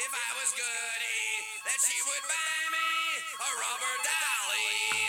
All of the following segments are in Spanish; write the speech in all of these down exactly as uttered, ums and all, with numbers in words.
if I was goody, that she would buy me a rubber dolly.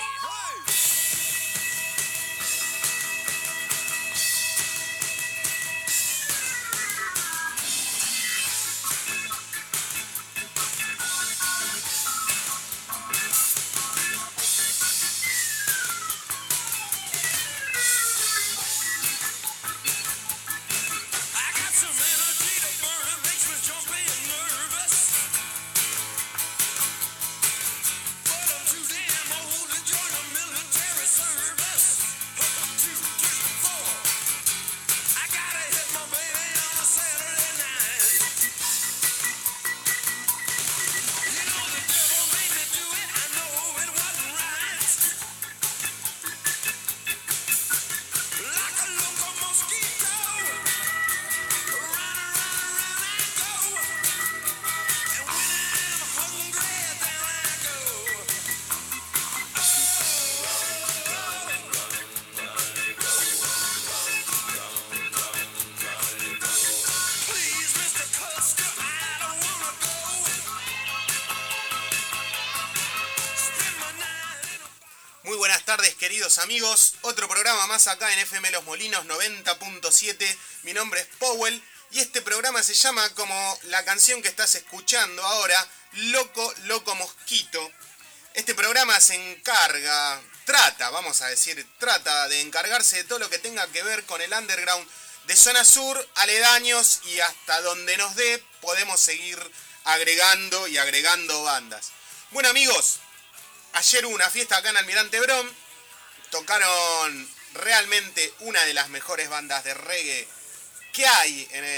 Queridos amigos, otro programa más acá en F M Los Molinos noventa punto siete. Mi nombre es Powell y este programa se llama, como la canción que estás escuchando ahora, Loco Loco Mosquito. Este programa se encarga, trata, vamos a decir, trata de encargarse de todo lo que tenga que ver con el underground de zona sur, aledaños y hasta donde nos dé podemos seguir agregando y agregando bandas. Bueno amigos, ayer hubo una fiesta acá en Almirante Brown. Tocaron realmente una de las mejores bandas de reggae que hay en,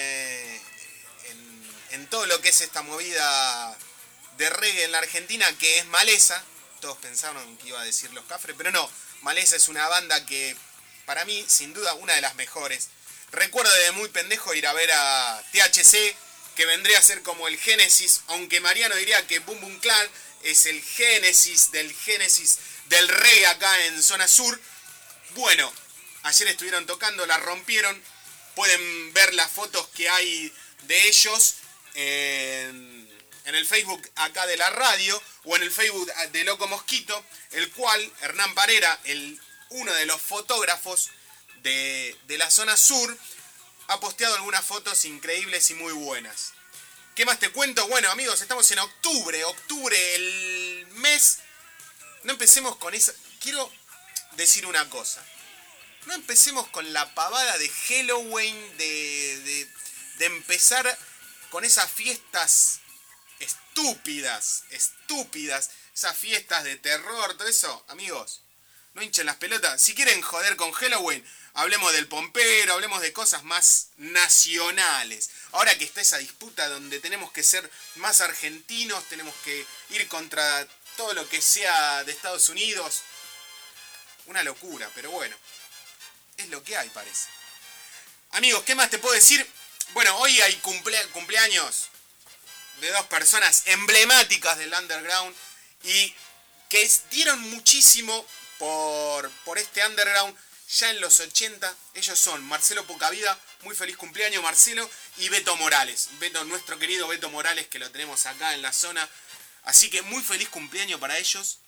en, en todo lo que es esta movida de reggae en la Argentina, que es Maleza. Todos pensaron que iba a decir Los Cafres, pero no. Maleza es una banda que, para mí, sin duda, una de las mejores. Recuerdo de muy pendejo ir a ver a T H C, que vendría a ser como el génesis, aunque Mariano diría que Boom Boom Clan es el génesis del génesis del reggae acá en zona sur. Bueno, ayer estuvieron tocando, la rompieron. Pueden ver las fotos que hay de ellos en, en el Facebook acá de la radio o en el Facebook de Loco Mosquito, el cual Hernán Parera, el, uno de los fotógrafos de, de la zona sur, ha posteado algunas fotos increíbles y muy buenas. ¿Qué más te cuento? Bueno amigos, estamos en octubre, octubre, el mes. No empecemos con esa... Quiero decir una cosa. No empecemos con la pavada de Halloween, de, de, de empezar con esas fiestas estúpidas, estúpidas, esas fiestas de terror, todo eso. Amigos, no hinchen las pelotas. Si quieren joder con Halloween, hablemos del pompero, hablemos de cosas más nacionales. Ahora que está esa disputa donde tenemos que ser más argentinos, tenemos que ir contra todo lo que sea de Estados Unidos. Una locura, pero bueno, es lo que hay, parece. Amigos, ¿qué más te puedo decir? Bueno, hoy hay cumple- cumpleaños de dos personas emblemáticas del underground y que dieron muchísimo por, por este underground ya en los ochenta. Ellos son Marcelo Pocavida, muy feliz cumpleaños Marcelo, y Beto Morales. Beto, nuestro querido Beto Morales, que lo tenemos acá en la zona. Así que muy feliz cumpleaños para ellos.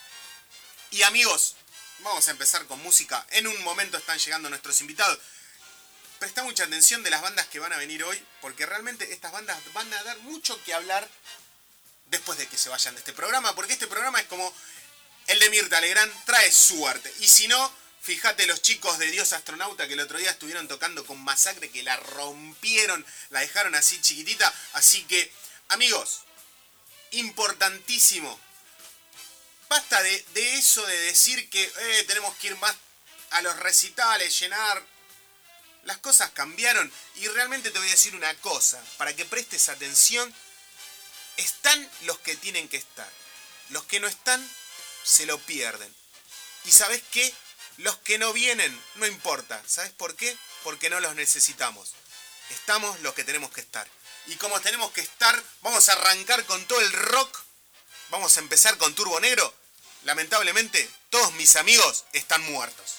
Y amigos, vamos a empezar con música. En un momento están llegando nuestros invitados. Presta mucha atención de las bandas que van a venir hoy, porque realmente estas bandas van a dar mucho que hablar después de que se vayan de este programa, porque este programa es como el de Mirta Legrand, trae su arte. Y si no, fíjate los chicos de Dios Astronauta que el otro día estuvieron tocando con Masacre, que la rompieron, la dejaron así chiquitita. Así que, amigos, importantísimo. Basta de, de eso de decir que eh, tenemos que ir más a los recitales, llenar. Las cosas cambiaron y realmente te voy a decir una cosa, para que prestes atención. Están los que tienen que estar. Los que no están, se lo pierden. ¿Y sabes qué? Los que no vienen, no importa. ¿Sabes por qué? Porque no los necesitamos. Estamos los que tenemos que estar. Y como tenemos que estar, vamos a arrancar con todo el rock. Vamos a empezar con Turbo Negro. Lamentablemente, todos mis amigos están muertos.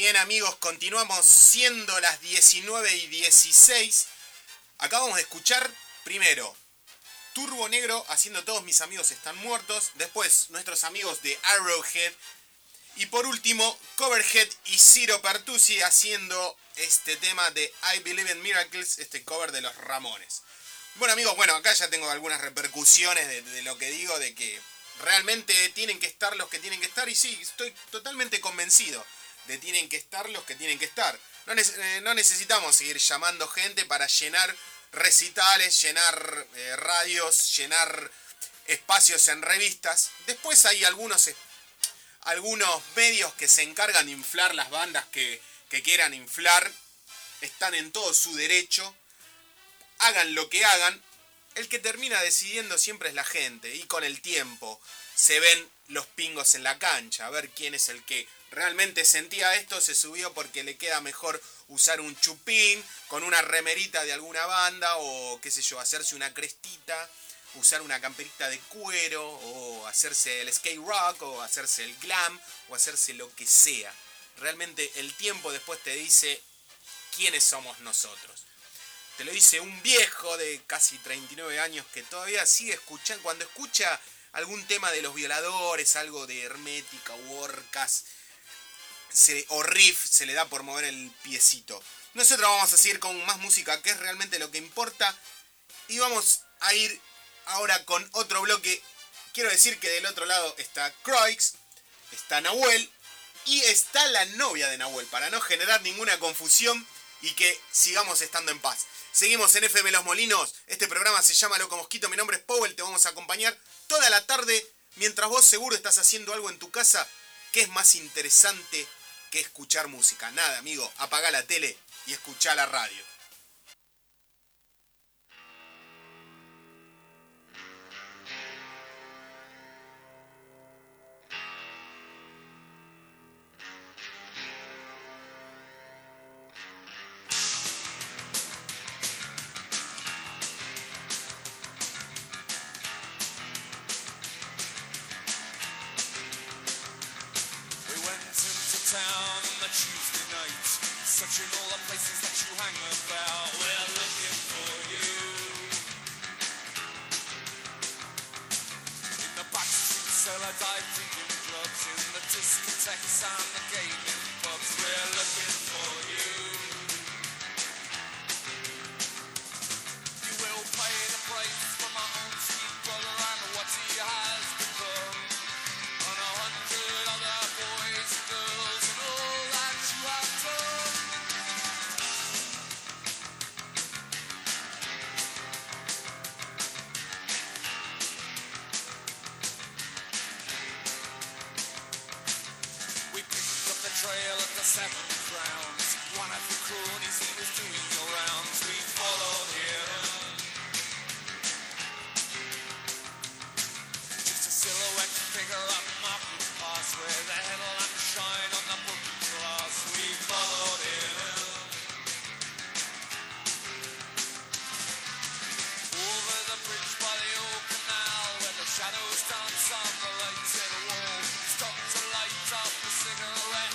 Bien amigos, continuamos siendo las diecinueve y dieciséis. Acabamos de escuchar primero Turbo Negro haciendo Todos mis amigos están muertos. Después nuestros amigos de Arrowhead. Y por último Coverhead y Ciro Pertusi haciendo este tema de I Believe in Miracles, este cover de los Ramones. Bueno amigos, bueno acá ya tengo algunas repercusiones de, de lo que digo, de que realmente tienen que estar los que tienen que estar. Y sí, estoy totalmente convencido de tienen que estar los que tienen que estar. No, eh, no necesitamos seguir llamando gente para llenar recitales, llenar eh, radios, llenar espacios en revistas. Después hay algunos, algunos medios que se encargan de inflar las bandas que, que quieran inflar. Están en todo su derecho. Hagan lo que hagan. El que termina decidiendo siempre es la gente. Y con el tiempo se ven los pingos en la cancha. A ver quién es el que realmente sentía esto, se subió porque le queda mejor usar un chupín con una remerita de alguna banda o qué sé yo, hacerse una crestita, usar una camperita de cuero o hacerse el skate rock o hacerse el glam o hacerse lo que sea. Realmente el tiempo después te dice quiénes somos nosotros. Te lo dice un viejo de casi treinta y nueve años que todavía sigue escuchando, cuando escucha algún tema de Los Violadores, algo de Hermética u Orcas, Se, o riff, se le da por mover el piecito. Nosotros vamos a seguir con más música, que es realmente lo que importa. Y vamos a ir ahora con otro bloque. Quiero decir que del otro lado está Croix, está Nahuel y está la novia de Nahuel, para no generar ninguna confusión y que sigamos estando en paz. Seguimos en F M Los Molinos. Este programa se llama Loco Mosquito. Mi nombre es Powell. Te vamos a acompañar toda la tarde mientras vos seguro estás haciendo algo en tu casa. ¿Qué es más interesante que escuchar música? Nada, amigo, apagá la tele y escuchá la radio. Town on the Tuesday night, searching all the places that you hang about. We're looking for you. In the backstreet cellar, dive drinking clubs, in the discotheques and the gaming pubs. We're looking for you. You will pay the price for my own sweet brother and what he has become, and a hundred other boys and girls. Trail at the seventh rounds. One of the cronies, he was doing the rounds. We followed him. Just a silhouette figure up Market Pass, where the headlamps shine on the broken glass. We followed him. Over the bridge by the old canal, where the shadows dance on the lighted wall. Stopped to light up a cigarette.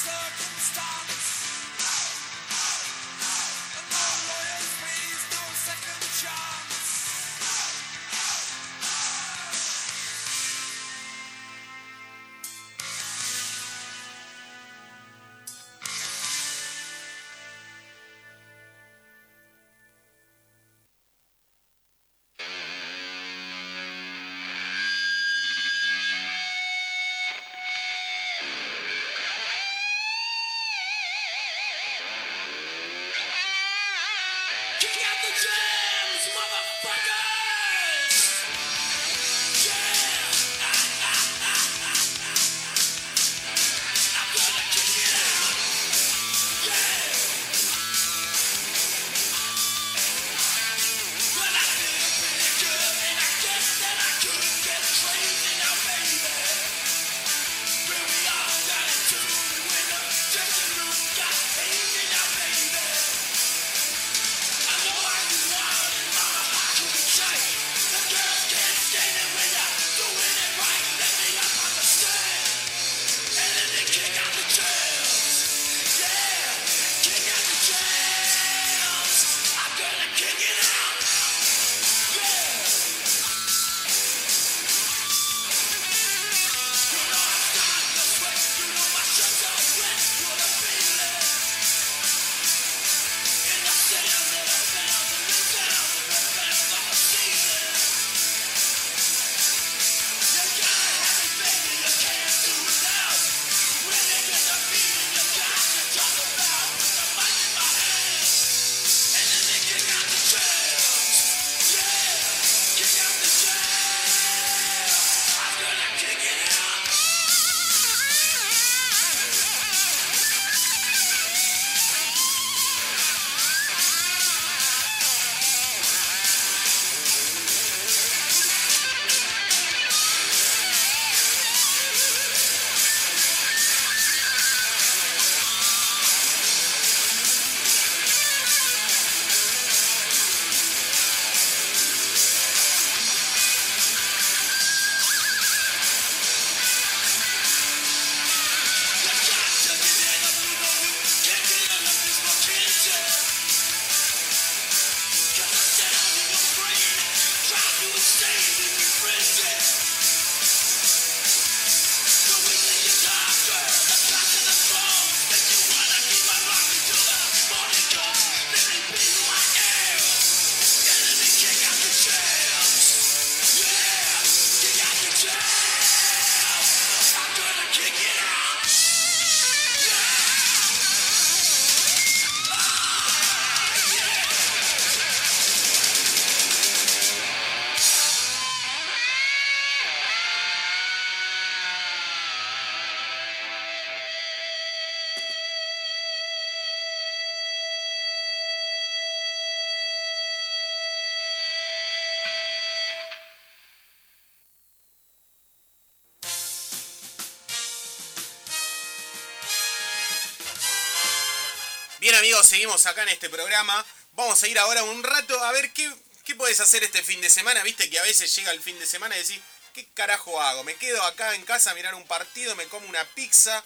Bien amigos, seguimos acá en este programa. Vamos a ir ahora un rato a ver qué, qué podés hacer este fin de semana. Viste que a veces llega el fin de semana y decís, ¿qué carajo hago? ¿Me quedo acá en casa a mirar un partido, me como una pizza?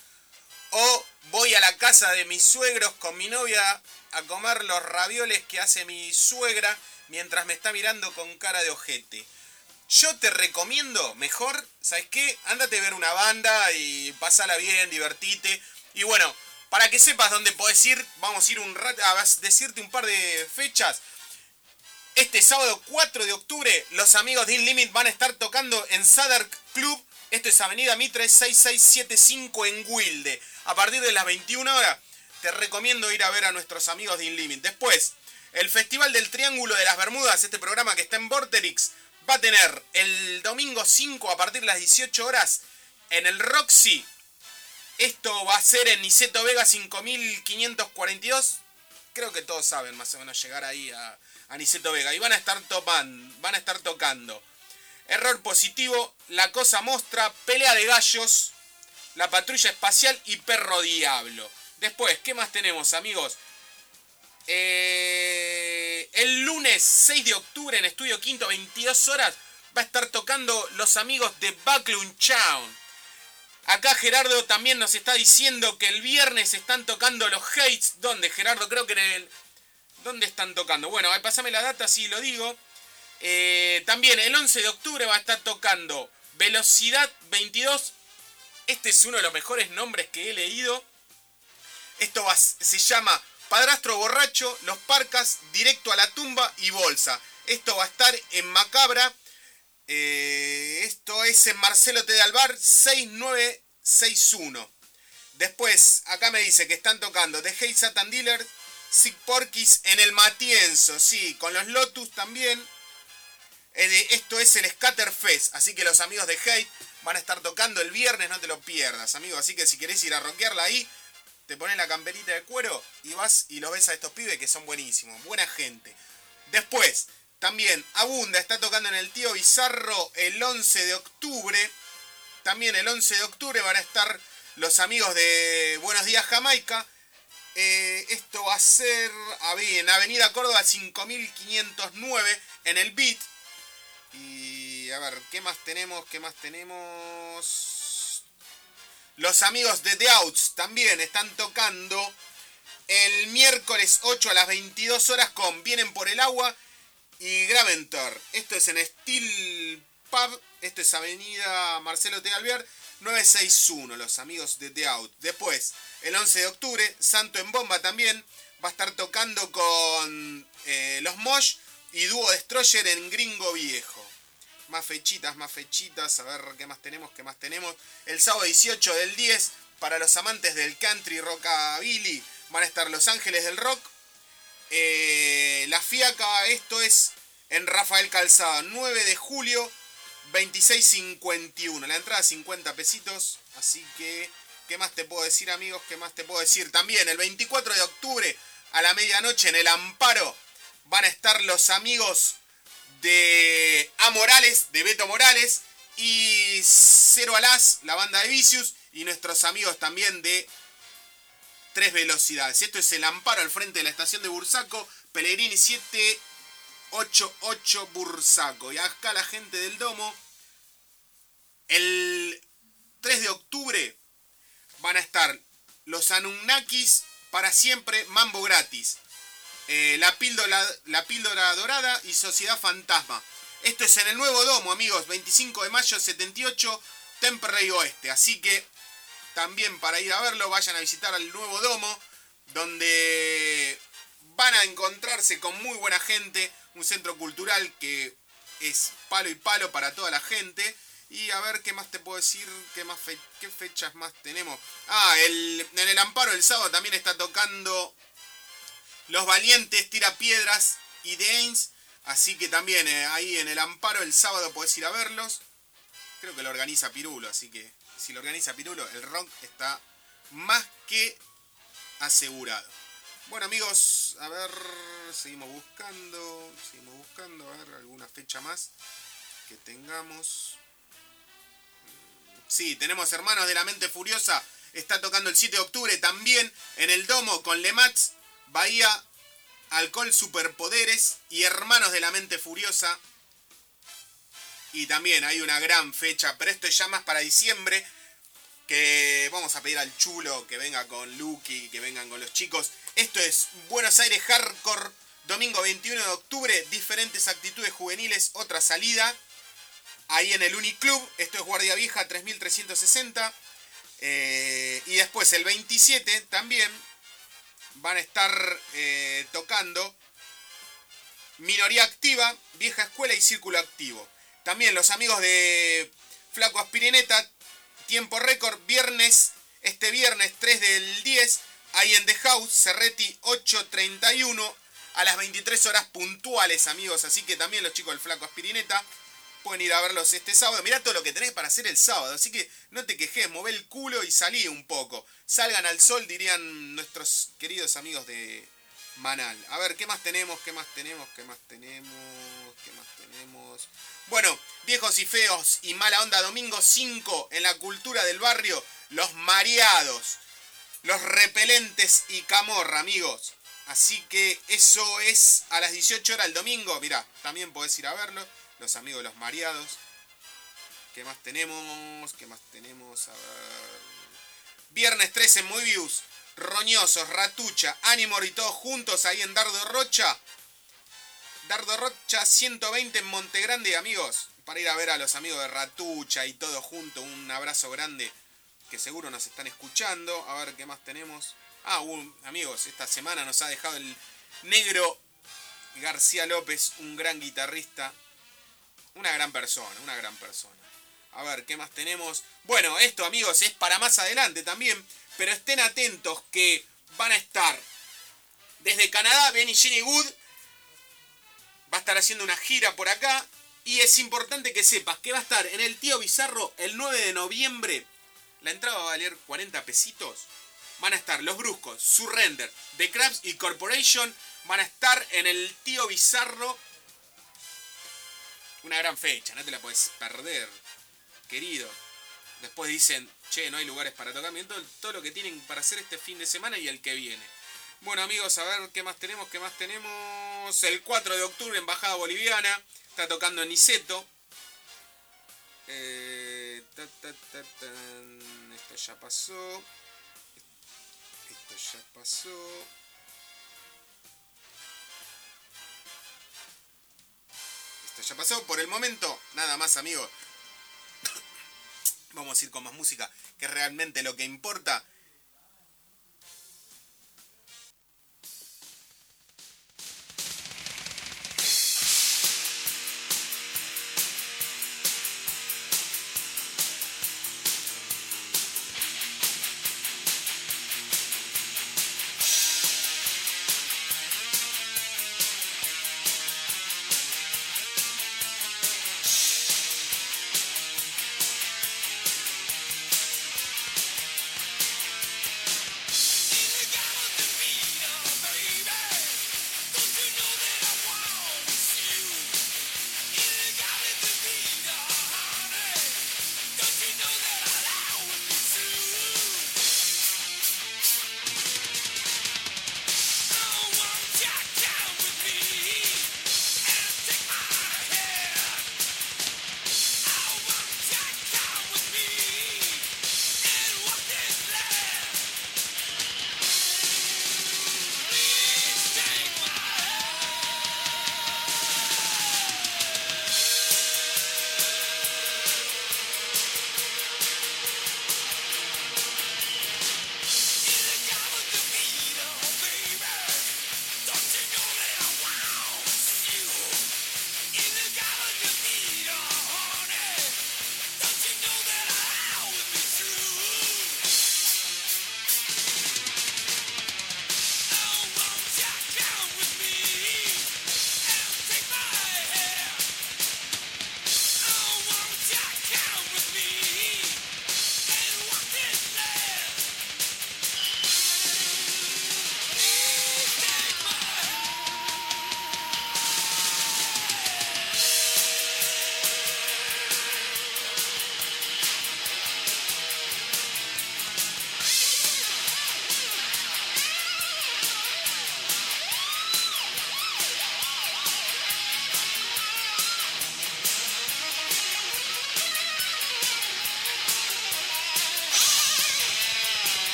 ¿O voy a la casa de mis suegros con mi novia a comer los ravioles que hace mi suegra mientras me está mirando con cara de ojete? Yo te recomiendo, mejor, ¿sabes qué? Ándate a ver una banda y pasala bien, divertite. Y bueno, para que sepas dónde podés ir, vamos a ir un rato a decirte un par de fechas. Este sábado cuatro de octubre, los amigos de In Limit van a estar tocando en Sadark Club. Esto es Avenida Mitre seis seis siete cinco en Wilde. A partir de las veintiuna horas, te recomiendo ir a ver a nuestros amigos de In Limit. Después, el Festival del Triángulo de las Bermudas, este programa que está en Vorterix, va a tener el domingo cinco a partir de las dieciocho horas en el Roxy. Esto va a ser en Niceto Vega cinco mil quinientos cuarenta y dos. Creo que todos saben más o menos llegar ahí a, a Niceto Vega. Y van a estar topando, van a estar tocando Error Positivo, La Cosa Mostra, Pelea de Gallos, La Patrulla Espacial y Perro Diablo. Después, ¿qué más tenemos, amigos? Eh, el lunes seis de octubre en Estudio Quinto, veintidós horas, va a estar tocando los amigos de Backlund Town. Acá Gerardo también nos está diciendo que el viernes están tocando los Hates. ¿Dónde, Gerardo? Creo que en el... ¿Dónde están tocando? Bueno, pásame la data, sí lo digo. Eh, también el once de octubre va a estar tocando Velocidad veintidós. Este es uno de los mejores nombres que he leído. Esto va, se llama Padrastro Borracho, Los Parcas, Directo a la Tumba y Bolsa. Esto va a estar en Macabra. Eh, esto es en Marcelo T. de Alvar seis nueve seis uno. Después, acá me dice que están tocando The Hate Satan Dealer, Sick Porky's en el Matienzo, sí, con los Lotus también. Eh, esto es el Scatterfest, así que los amigos de Hate van a estar tocando el viernes, no te lo pierdas, amigo. Así que si querés ir a rockearla ahí, te pones la camperita de cuero y vas y los ves a estos pibes que son buenísimos, buena gente. Después, también Abunda está tocando en el Tío Bizarro el once de octubre. También el once de octubre van a estar los amigos de Buenos Días Jamaica. Eh, esto va a ser en Avenida Córdoba cinco mil quinientos nueve en el Beat. Y a ver, ¿qué más tenemos? ¿Qué más tenemos? Los amigos de The Outs también están tocando el miércoles ocho a las veintidós horas con Vienen por el Agua y Graventor. Esto es en Steel Pub. Esto es Avenida Marcelo T. Alvear novecientos sesenta y uno. Los amigos de The Out. Después, el once de octubre, Santo en Bomba también va a estar tocando con eh, los Mosh y Dúo Destroyer en Gringo Viejo. Más fechitas, más fechitas. A ver qué más tenemos, qué más tenemos. El sábado dieciocho del diez, para los amantes del country rockabilly, van a estar Los Ángeles del Rock. Eh, la Fiaca, esto es en Rafael Calzada, nueve de julio, veintiséis cincuenta y uno. La entrada cincuenta pesitos. Así que, ¿qué más te puedo decir, amigos? ¿Qué más te puedo decir? También el veinticuatro de octubre a la medianoche en el Amparo van a estar los amigos de A Morales, de Beto Morales, y Cero Alas, la banda de Vicious, y nuestros amigos también de Tres Velocidades. Esto es el Amparo al frente de la estación de Bursaco, Pellegrini siete ochenta y ocho Bursaco. Y acá la gente del Domo, el tres de octubre van a estar los Anunnakis para siempre, Mambo Gratis. Eh, la, píldora, la Píldora Dorada y Sociedad Fantasma. Esto es en el Nuevo Domo, amigos, veinticinco de mayo, setenta y ocho, Temperley Oeste. Así que también para ir a verlo, vayan a visitar al Nuevo Domo, donde van a encontrarse con muy buena gente, un centro cultural que es palo y palo para toda la gente. Y a ver qué más te puedo decir, qué, más fe, qué fechas más tenemos. Ah, el, en el Amparo el sábado también está tocando Los Valientes, Tirapiedras y The Ains. Así que también eh, ahí en el Amparo el sábado podés ir a verlos. Creo que lo organiza Pirulo, así que si lo organiza Pirulo, el rock está más que asegurado. Bueno, amigos, a ver, seguimos buscando, seguimos buscando, a ver, alguna fecha más que tengamos. Sí, tenemos Hermanos de la Mente Furiosa, está tocando el siete de octubre también en el Domo con Lemats, Bahía, Alcohol, Superpoderes y Hermanos de la Mente Furiosa. Y también hay una gran fecha, pero esto es ya más para diciembre, que vamos a pedir al Chulo que venga con Lucky, que vengan con los chicos. Esto es Buenos Aires Hardcore, domingo veintiuno de octubre, Diferentes Actitudes Juveniles, otra salida. Ahí en el Uniclub, esto es Guardia Vieja tres mil trescientos sesenta. Eh, y después el veintisiete también van a estar eh, tocando Minoría Activa, Vieja Escuela y Círculo Activo. También los amigos de Flaco Aspirineta, tiempo récord, viernes, este viernes tres del diez, ahí en The House, Cerretti ocho treinta y uno, a las veintitrés horas puntuales, amigos. Así que también los chicos del Flaco Aspirineta pueden ir a verlos este sábado. Mirá todo lo que tenés para hacer el sábado, así que no te quejes, mové el culo y salí un poco. Salgan al sol, dirían nuestros queridos amigos de Manal. A ver, ¿qué más tenemos? ¿Qué más tenemos? ¿Qué más tenemos? ¿Qué más tenemos? Bueno, Viejos y Feos y Mala Onda, domingo cinco, en la Cultura del Barrio, Los Mareados, Los Repelentes y Camorra, amigos. Así que eso es a las dieciocho horas el domingo. Mirá, también podés ir a verlo. Los amigos de Los Mareados. ¿qué más tenemos? ¿Qué más tenemos? A ver. Viernes trece en Movius. Roñosos, Ratucha, Animor y todos juntos ahí en Dardo Rocha. Dardo Rocha ciento veinte en Montegrande, amigos. Para ir a ver a los amigos de Ratucha y todos juntos. Un abrazo grande que seguro nos están escuchando. A ver qué más tenemos. Ah, uh, amigos, esta semana nos ha dejado el negro García López, un gran guitarrista. Una gran persona, una gran persona. A ver, ¿qué más tenemos? Bueno, esto, amigos, es para más adelante también. Pero estén atentos que van a estar desde Canadá, Benny Jenny Good va a estar haciendo una gira por acá. Y es importante que sepas que va a estar en el Tío Bizarro el nueve de noviembre. La entrada va a valer cuarenta pesitos. Van a estar Los Bruscos, Surrender, The Crabs y Corporation. Van a estar en el Tío Bizarro. Una gran fecha, no te la puedes perder, querido. Después dicen, che, no hay lugares para tocar. Miren todo, todo lo que tienen para hacer este fin de semana y el que viene. Bueno, amigos, a ver qué más tenemos, qué más tenemos. El cuatro de octubre, Embajada Boliviana. Está tocando en Niceto. Eh, ta, ta, ta, ta. Esto ya pasó. Esto ya pasó. Esto ya pasó. Por el momento, nada más, amigos. Vamos a ir con más música, que es realmente lo que importa.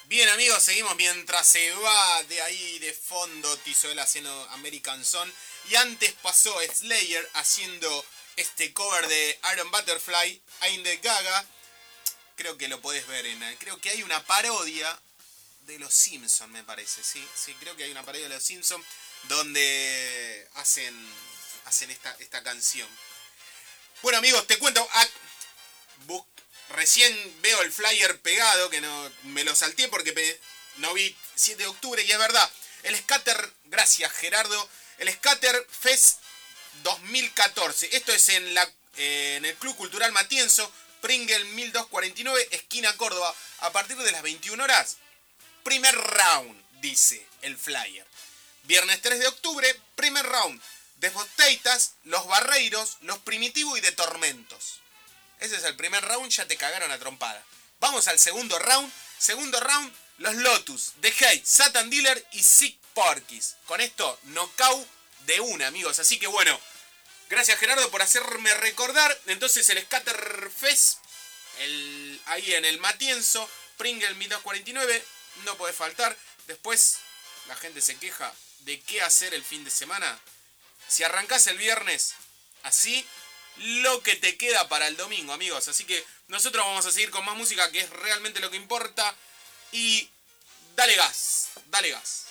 Bien amigos, seguimos mientras se va de ahí de fondo Tizuela haciendo American Son. Y antes pasó Slayer haciendo este cover de Iron Butterfly, I'm the Gaga. Creo que lo podés ver en... Creo que hay una parodia de Los Simpsons, me parece. Sí, sí, creo que hay una parodia de Los Simpsons donde hacen, hacen esta, esta canción. Bueno amigos, te cuento... Ah, bus, recién veo el flyer pegado, que no me lo salté porque pe, no vi siete de octubre, y es verdad. El Scatter, gracias Gerardo, el Scatter Fest dos mil catorce. Esto es en, la, eh, en el Club Cultural Matienzo, Pringle mil doscientos cuarenta y nueve, esquina Córdoba, a partir de las veintiuna horas. Primer round, dice el flyer. Viernes tres de octubre, primer round. Desbosteitas, Los Barreiros, Los Primitivos y de Tormentos. Ese es el primer round, ya te cagaron a trompada. Vamos al segundo round. Segundo round, Los Lotus, The Hate, Satan Dealer y Sick Porky's. Con esto, knockout de una, amigos. Así que bueno, gracias Gerardo por hacerme recordar. Entonces el Scatter Fest, el, ahí en el Matienzo, Pringle mil doscientos cuarenta y nueve, no puede faltar. Después la gente se queja de qué hacer el fin de semana. Si arrancás el viernes así, lo que te queda para el domingo, amigos. Así que nosotros vamos a seguir con más música, que es realmente lo que importa. Y dale gas, dale gas.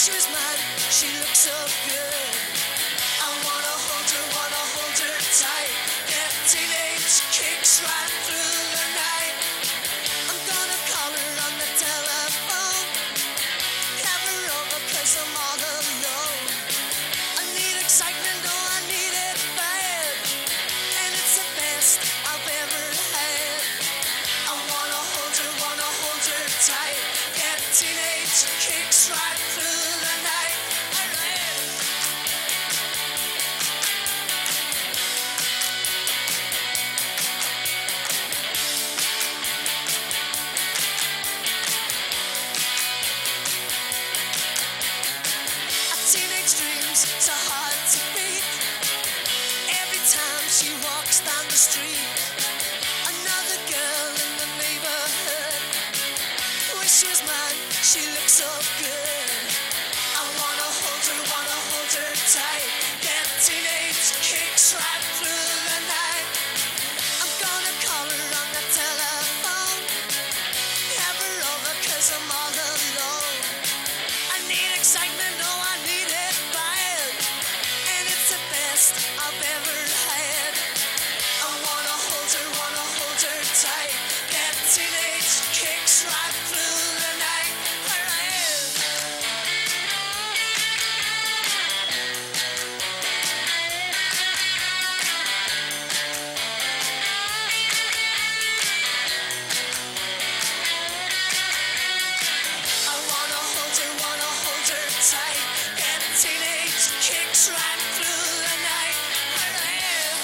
Wish she was mine, she looks so good. I wanna hold her, wanna hold her tight. Get teenage kicks right through the night. I'm gonna call her on the telephone. Have her over 'cause I'm all alone. I need excitement, oh I need it bad. And it's the best I've ever had. I wanna hold her, wanna hold her tight. Get teenage kicks right through the night. Alright. A teenage dream's so hard to beat. Every time she walks down the street, another girl in the neighborhood. Wish she was mine, she looks so good. I wanna hold her, wanna hold her tight. Get teenage kicks right through the night. I'm gonna call her on the telephone. Have her over 'cause I'm all alone. I need excitement, oh I need it bad. And it's the best I've ever had. I wanna hold her, wanna hold her tight. Get teenage kicks right through the night. Alright. I wanna hold her, wanna hold her tight. Get teenage kicks right through the night. Alright.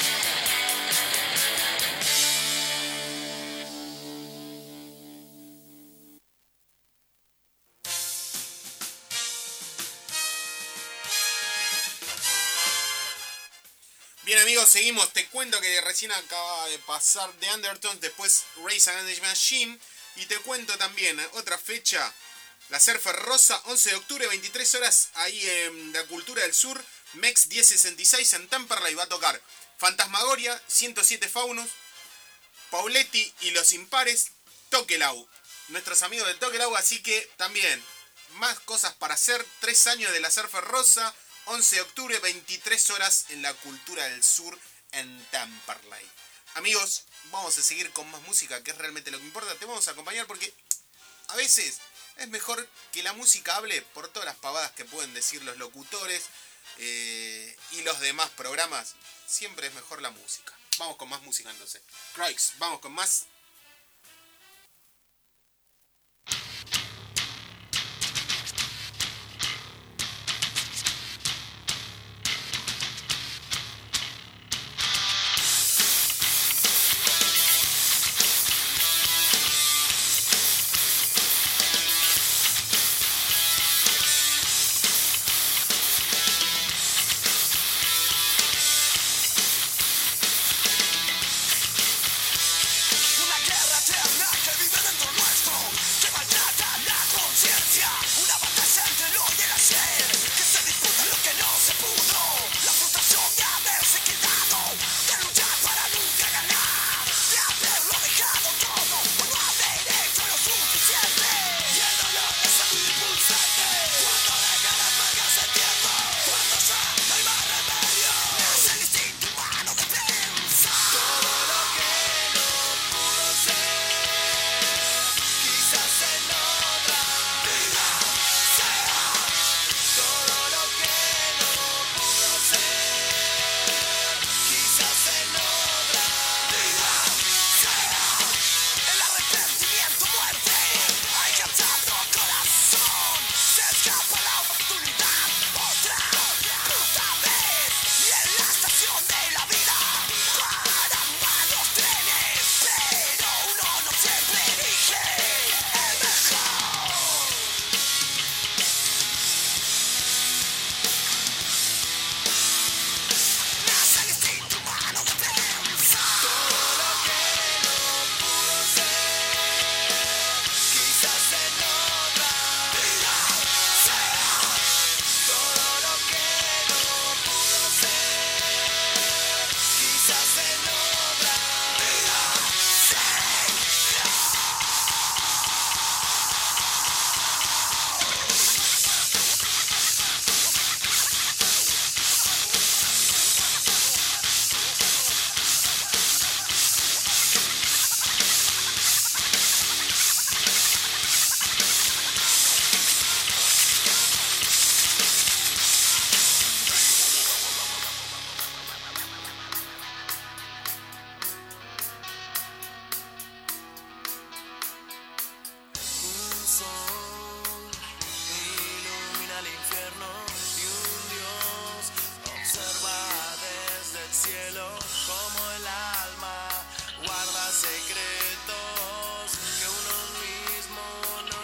Bien amigos, seguimos. Te cuento que recién acaba de pasar The Undertones, después Race Against the Machine. Y te cuento también otra fecha, la Surfer Rosa, once de octubre, veintitrés horas, ahí en la Cultura del Sur, Mex diez sesenta y seis en Temperley. Va a tocar Fantasmagoria, ciento siete Faunos, Pauletti y Los Impares, Tokelau. Nuestros amigos de Tokelau, así que también más cosas para hacer. Tres años de la Surfer Rosa, once de octubre, veintitrés horas en la Cultura del Sur en Temperley. Amigos, vamos a seguir con más música, que es realmente lo que importa. Te vamos a acompañar porque a veces es mejor que la música hable por todas las pavadas que pueden decir los locutores eh, y los demás programas. Siempre es mejor la música. Vamos con más música entonces. Crikes, vamos con más. Una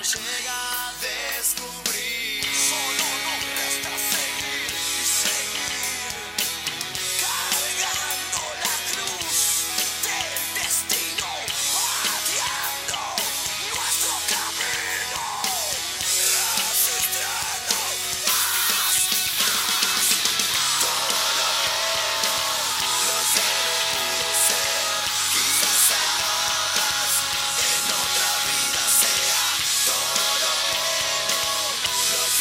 llega a descubrir. Solo nos resta seguir y seguir, cargando la cruz del destino, pateando nuestro camino, resistiendo más, más. Todo lo que no se pudo ser, quizás en otras, en otra vida sea. Todo lo que no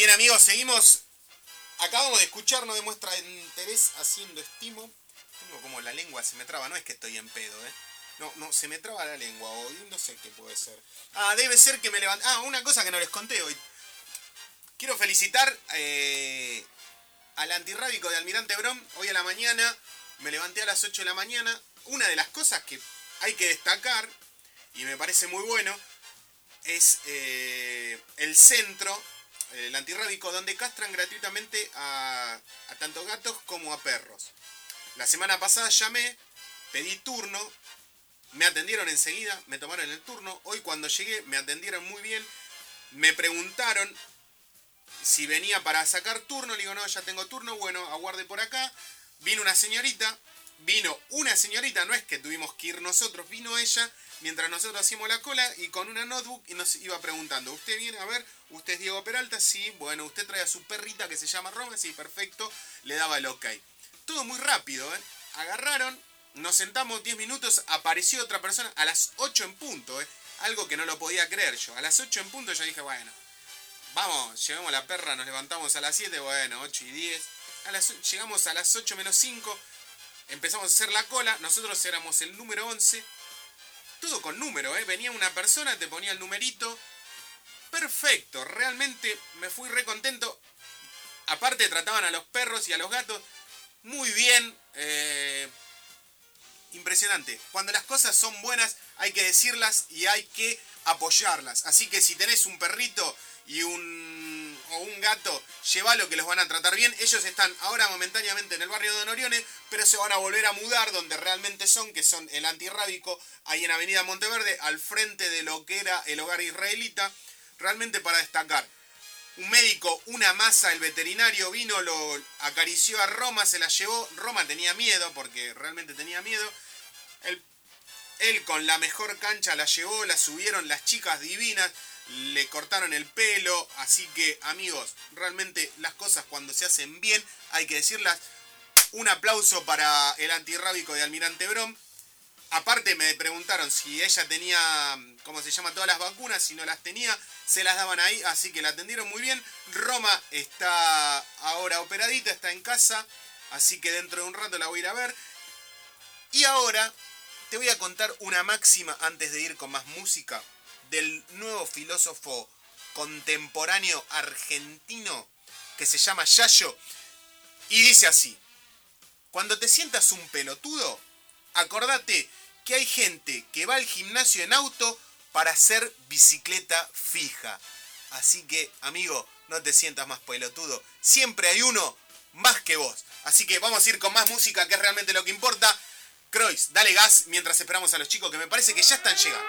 Bien, amigos, seguimos. Acabamos de escuchar, no demuestra interés haciendo estimo. Tengo como la lengua se me traba, no es que estoy en pedo, ¿eh? No, no, se me traba la lengua hoy, no sé qué puede ser. Ah, debe ser que me levanté. Ah, una cosa que no les conté hoy. Quiero felicitar eh, al antirrábico de Almirante Brown. Hoy a la mañana me levanté a las ocho de la mañana. Una de las cosas que hay que destacar, y me parece muy bueno, es eh, el centro, el antirrábico, donde castran gratuitamente a, a tanto gatos como a perros. La semana pasada llamé, pedí turno, me atendieron enseguida, me tomaron el turno. Hoy cuando llegué me atendieron muy bien. Me preguntaron si venía para sacar turno. Le digo, no, ya tengo turno. Bueno, aguarde por acá. Vino una señorita. Vino una señorita, no es que tuvimos que ir nosotros. Vino ella mientras nosotros hacíamos la cola y con una notebook y nos iba preguntando. ¿Usted viene? A ver, ¿usted es Diego Peralta? Sí. Bueno, ¿usted trae a su perrita que se llama Roma? Sí, perfecto. Le daba el ok. Todo muy rápido, ¿eh? Agarraron. Nos sentamos diez minutos, apareció otra persona a las ocho en punto, ¿eh? Algo que no lo podía creer yo. A las ocho en punto yo dije, bueno, vamos, llevamos la perra, nos levantamos a las siete, bueno, ocho y diez. A las, llegamos a las ocho menos cinco, empezamos a hacer la cola, nosotros éramos el número once. Todo con número, ¿eh? Venía una persona, te ponía el numerito. Perfecto, realmente me fui re contento. Aparte trataban a los perros y a los gatos muy bien, eh... impresionante. Cuando las cosas son buenas hay que decirlas y hay que apoyarlas. Así que si tenés un perrito y un o un gato, llévalo que los van a tratar bien. Ellos están ahora momentáneamente en el barrio de Don Orione, pero se van a volver a mudar donde realmente son, que son el antirrábico, ahí en Avenida Monteverde, al frente de lo que era el hogar israelita. Realmente para destacar. Un médico, una masa, el veterinario vino, lo acarició a Roma, se la llevó. Roma tenía miedo, porque realmente tenía miedo. Él, él con la mejor cancha la llevó, la subieron las chicas divinas, le cortaron el pelo. Así que, amigos, realmente las cosas cuando se hacen bien hay que decirlas. Un aplauso para el antirrábico de Almirante Brown. Aparte me preguntaron si ella tenía, ¿cómo se llama? Todas las vacunas. Si no las tenía, se las daban ahí. Así que la atendieron muy bien. Roma está ahora operadita, está en casa. Así que dentro de un rato la voy a ir a ver. Y ahora te voy a contar una máxima antes de ir con más música. Del nuevo filósofo contemporáneo argentino que se llama Yayo. Y dice así. Cuando te sientas un pelotudo, acordate que hay gente que va al gimnasio en auto para hacer bicicleta fija. Así que, amigo, no te sientas más pelotudo. Siempre hay uno más que vos. Así que vamos a ir con más música, que es realmente lo que importa. Croix, dale gas mientras esperamos a los chicos que me parece que ya están llegando.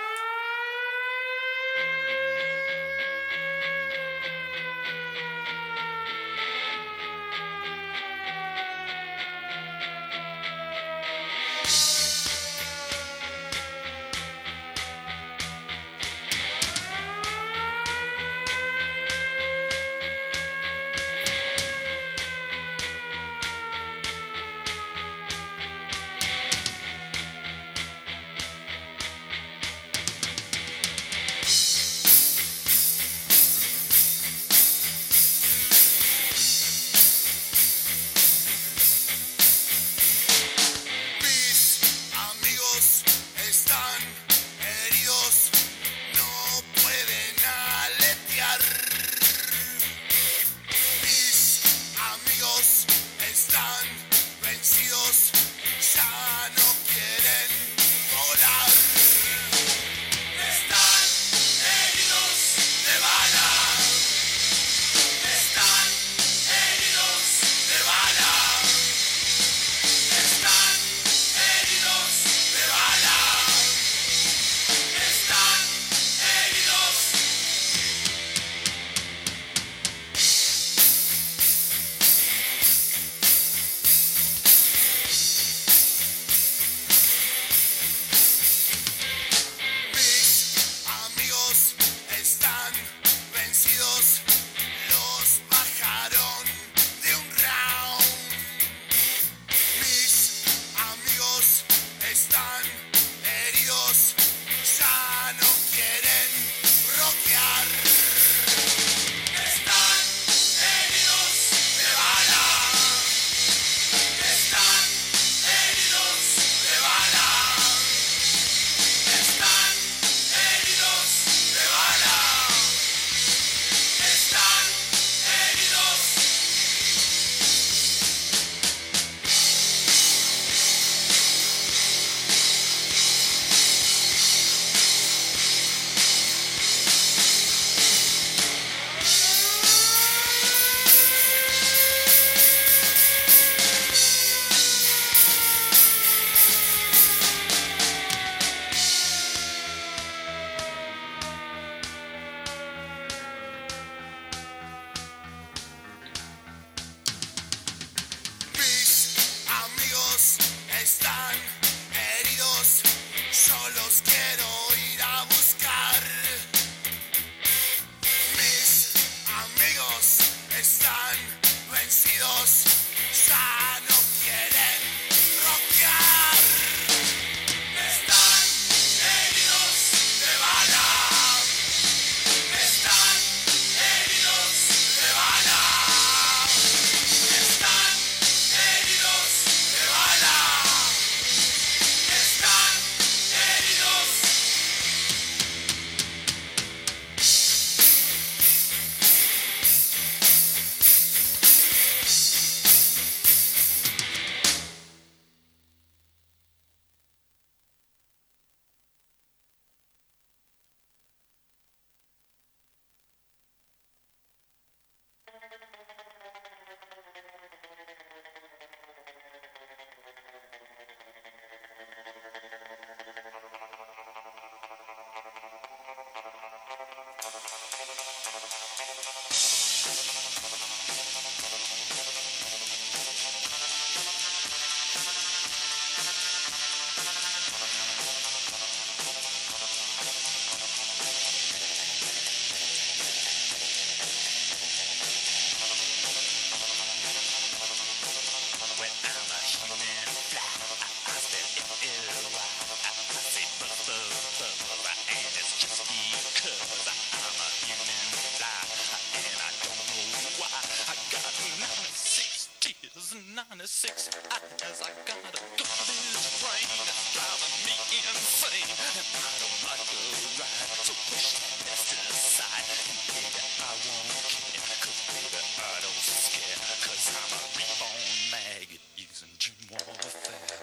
twenty-six hours. I gotta go. This train is driving me insane, and I don't like the ride. So push that best aside, and baby, I won't care. Cause baby, I don't scare. Cause I'm a reborn maggot using dream warfare.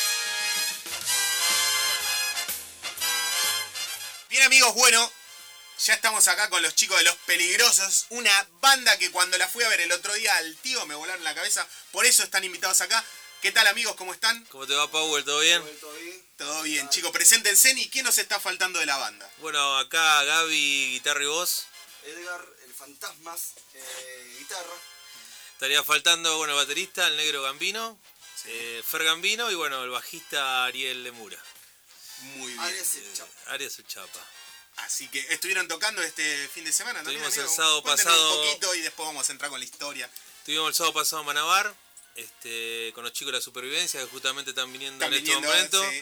Bien amigos, bueno, Ya estamos acá con los chicos de Los Peligrosos, una banda que cuando la fui a ver el otro día al tío me volaron la cabeza, por eso están invitados acá. ¿Qué tal, amigos? ¿Cómo están? ¿Cómo te va, Powell? ¿Todo bien? ¿Todo bien? Todo bien, chicos. Preséntense y ¿quién nos está faltando de la banda? Bueno, acá Gaby, guitarra y voz. Edgar, el Fantasmas, eh, guitarra. Estaría faltando, bueno, el baterista, el negro Gambino, sí. eh, Fer Gambino y bueno, el bajista Ariel Lemura. Muy bien. Arias el Chapa. Arias el Chapa. Así que estuvieron tocando este fin de semana, ¿no? Estuvimos Amigo? el sábado Cuéntenos pasado. un poquito y después vamos a entrar con la historia. Estuvimos el sábado pasado en Manabar, este, con los chicos de la supervivencia que justamente están viniendo Están en este viniendo, momento. sí.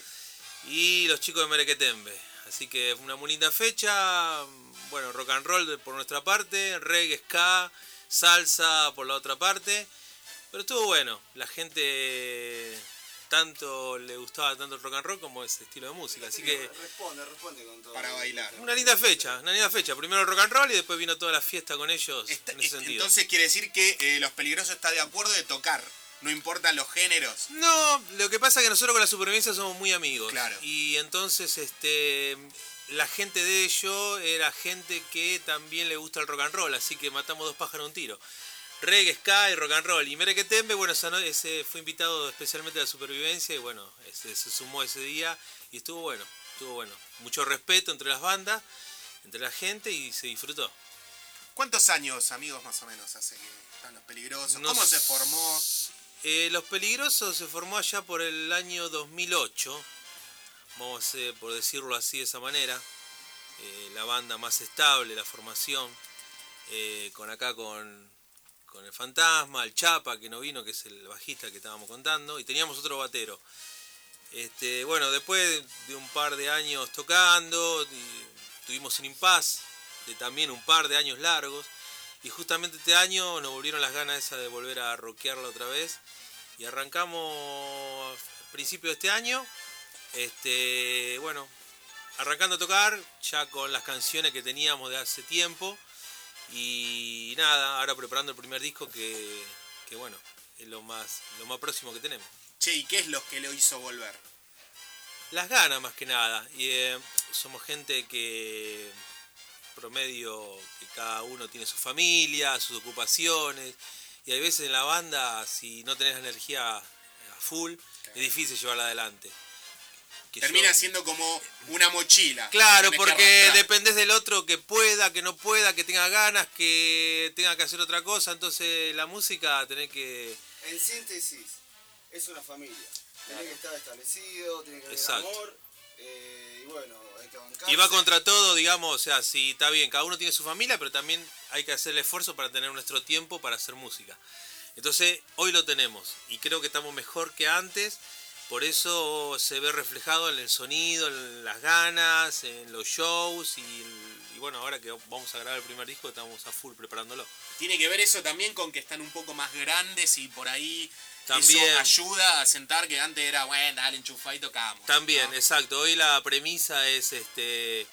Y los chicos de Merequetembe. Así que fue una muy linda fecha. Bueno, rock and roll por nuestra parte, reggae, ska, salsa por la otra parte. Pero estuvo bueno. La gente tanto le gustaba tanto el rock and roll como ese estilo de música. Así que Responde, responde con todo. Para bailar. una linda fecha, una linda fecha. Primero el rock and roll y después vino toda la fiesta con ellos Está- en ese sentido. entonces quiere decir que eh, Los Peligrosos está de acuerdo de tocar. No importan los géneros. No, lo que pasa es que nosotros con la supervivencia somos muy amigos. Claro. Y entonces este la gente de ellos era gente que también le gusta el rock and roll, así que matamos dos pájaros de un tiro. Reggae, ska y rock and roll. Y Merequetembe, bueno, esa no- ese fue invitado especialmente a la supervivencia y bueno, ese, se sumó ese día y estuvo bueno, estuvo bueno. Mucho respeto entre las bandas, entre la gente y se disfrutó. ¿Cuántos años, amigos, más o menos hace que están Los Peligrosos? Nos- ¿Cómo se formó? Eh, Los Peligrosos se formó allá por el año dos mil ocho, vamos a, por decirlo así de esa manera, eh, la banda más estable, la formación, eh, con acá con, con el Fantasma, el Chapa que no vino, que es el bajista que estábamos contando, y teníamos otro batero. Este, bueno, después de un par de años tocando, y tuvimos un impasse de también un par de años largos, y justamente este año nos volvieron las ganas esas de volver a rockearla otra vez. Y arrancamos a principios de este año. Este, bueno, arrancando a tocar, ya con las canciones que teníamos de hace tiempo. Y nada, ahora preparando el primer disco que, que bueno, es lo más, lo más próximo que tenemos. Che, ¿y qué es lo que lo hizo volver? Las ganas más que nada. Y eh, somos gente que promedio que cada uno tiene su familia, sus ocupaciones, y hay veces en la banda si no tenés la energía a full, claro, es difícil llevarla adelante. Que Termina yo... siendo como una mochila. Claro, que porque que dependés del otro que pueda, que no pueda, que tenga ganas, que tenga que hacer otra cosa, entonces la música tenés que... En síntesis, es una familia. Tiene que estar establecido, tiene que haber Exacto. amor. Eh, y bueno, hay que bancarse. Y va contra todo, digamos, o sea, si está bien, cada uno tiene su familia, pero también hay que hacer el esfuerzo para tener nuestro tiempo para hacer música. Entonces, hoy lo tenemos y creo que estamos mejor que antes, por eso se ve reflejado en el sonido, en las ganas, en los shows y, y bueno, ahora que vamos a grabar el primer disco estamos a full preparándolo. Tiene que ver eso también con que están un poco más grandes y por ahí También. eso ayuda a sentar que antes era, bueno, dale, enchufa y tocamos. También, ¿no? exacto. Hoy la premisa es, este,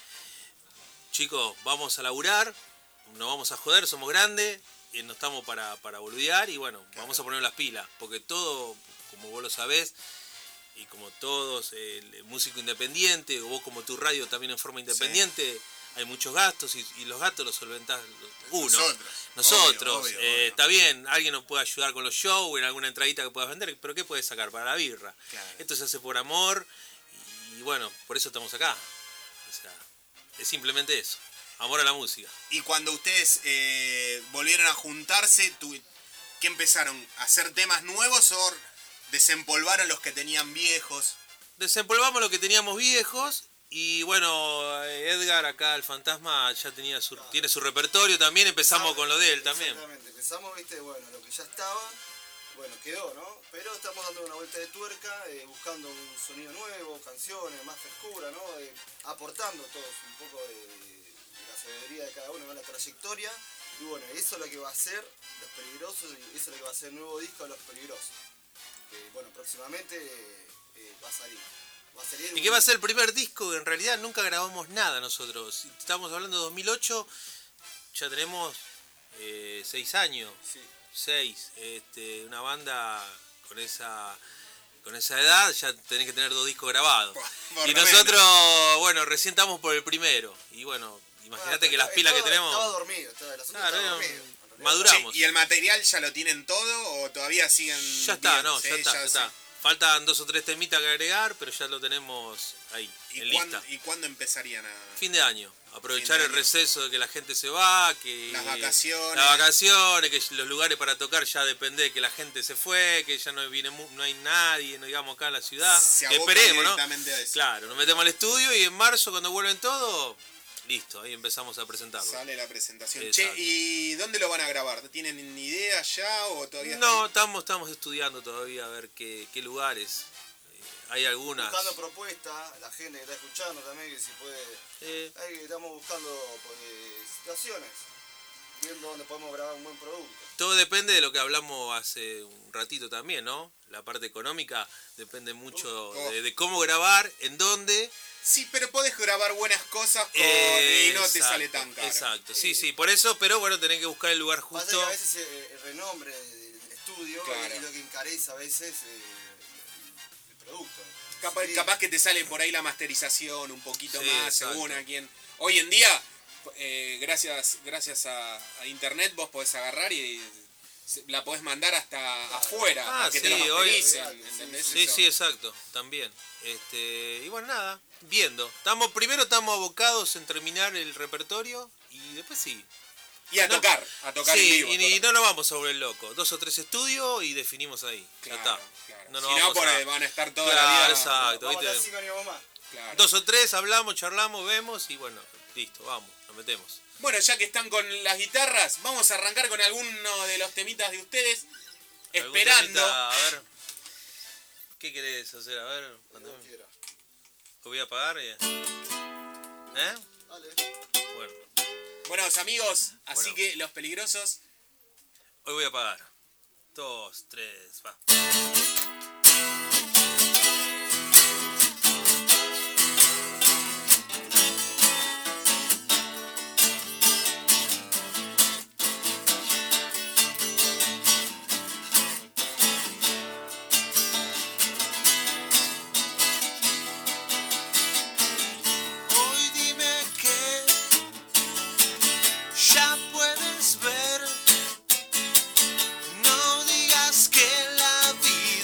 chicos, vamos a laburar, no vamos a joder, somos grandes, y no estamos para, para boludear y bueno, claro, vamos a poner las pilas, porque todo, como vos lo sabés, y como todos, el músico independiente, o vos como tu radio también en forma independiente, sí, hay muchos gastos y, y los gastos los solventás uno. Nosotros. Nosotros. Obvio, obvio, eh, obvio. Está bien, alguien nos puede ayudar con los shows, en alguna entradita que puedas vender, pero ¿qué puedes sacar? Para la birra. Claro. Esto se hace por amor y bueno, por eso estamos acá. O sea, es simplemente eso. Amor a la música. Y cuando ustedes eh, volvieron a juntarse, tu- ¿qué empezaron? ¿A hacer temas nuevos o desempolvaron los que tenían viejos? Desempolvamos lo que teníamos viejos y bueno, Edgar acá, el Fantasma, ya tenía su, tiene su repertorio también, empezamos con lo de él también. Exactamente, empezamos, viste, bueno, lo que ya estaba, bueno, quedó, ¿no? Pero estamos dando una vuelta de tuerca, eh, buscando un sonido nuevo, canciones, más frescura, ¿no? Eh, aportando todos un poco de, de la sabiduría de cada uno, ¿no? La trayectoria. Y bueno, eso es lo que va a ser Los Peligrosos, y eso es lo que va a ser el nuevo disco de Los Peligrosos. Que bueno, próximamente eh, va a salir. Va a salir Y un- que va a ser el primer disco que en realidad nunca grabamos nada nosotros. Estamos hablando de dos mil ocho, ya tenemos eh, seis años, Sí. seis. Este, una banda con esa con esa edad ya tenés que tener dos discos grabados. Por- por Y lo nosotros, bueno, recién estamos por el primero. Y bueno, Imagínate Ah, que las estaba- pilas que estaba- tenemos... Estaba dormido, estaba, el asunto Claro, estaba era- dormido. en realidad. maduramos. Che, ¿y el material ya lo tienen todo o todavía siguen? Ya está, bien? no, Sí, ya está, ya sí. está. Faltan dos o tres temitas que agregar, pero ya lo tenemos ahí, en ¿Y cuándo, lista. ¿Y cuándo empezarían a...? Fin de año. Aprovechar Fin de el año. receso de que la gente se va, que... Las vacaciones. Las vacaciones, que los lugares para tocar ya depende de que la gente se fue, que ya no viene mu- no hay nadie, no digamos acá en la ciudad. Se Que abocan esperemos, ¿no? directamente a eso. Claro, nos metemos al estudio y en marzo cuando vuelven todos, listo, ahí empezamos a presentarlo. Sale la presentación. Exacto. Che, ¿y dónde lo van a grabar? ¿Tienen idea ya o todavía No, están- estamos, estamos estudiando todavía a ver qué, qué lugares. Eh, Hay algunas. Buscando propuestas, la gente que está escuchando también, que si puede... eh, Ahí estamos buscando pues, eh, situaciones, viendo dónde podemos grabar un buen producto. todo depende de lo que hablamos hace un ratito también, ¿no? La parte económica depende mucho Oh. de, de cómo grabar, en dónde. Sí, pero podés grabar buenas cosas con... y no te Exacto, sale tan caro. Exacto, sí, sí, por eso, pero bueno, tenés que buscar el lugar Pasa que justo. a veces eh, el renombre del del estudio Claro. es lo que encarece a veces eh, el producto. Capaz, Sí. capaz que te sale por ahí la masterización un poquito Sí, más, exacto. según a quien... Hoy en día, eh, gracias gracias a, a internet, vos podés agarrar y se- la podés mandar hasta afuera, Ah, a que te sí, lo hoy- mastericen, Sí, ¿entendés? Sí, Eso. sí, exacto, también. Este, y bueno, nada, viendo. Estamos, primero estamos abocados en terminar el repertorio y después sí. Y a No. tocar, a tocar en Sí, vivo. y, y tocar. no nos vamos a volver locos. Dos o tres estudios y definimos ahí. Claro, ya está. claro. No Si nos no, vamos por a- ahí van a estar toda Claro, la vida... exacto. Vamos a ¿viste? estar cinco años más. Claro. Dos o tres, hablamos, charlamos, vemos y bueno, listo, vamos, nos metemos. Bueno, ya que están con las guitarras, vamos a arrancar con alguno de los temitas de ustedes. ¿Algún Esperando. temita? A ver. ¿Qué querés hacer? A ver. Cuando cuando- quiera. ¿Lo voy a apagar? ¿Eh? ¿Eh? Dale. Bueno, Buenos amigos, así Bueno. que los peligrosos. hoy voy a apagar. Dos, tres, va. Hoy dime que ya puedes ver, no digas que la vida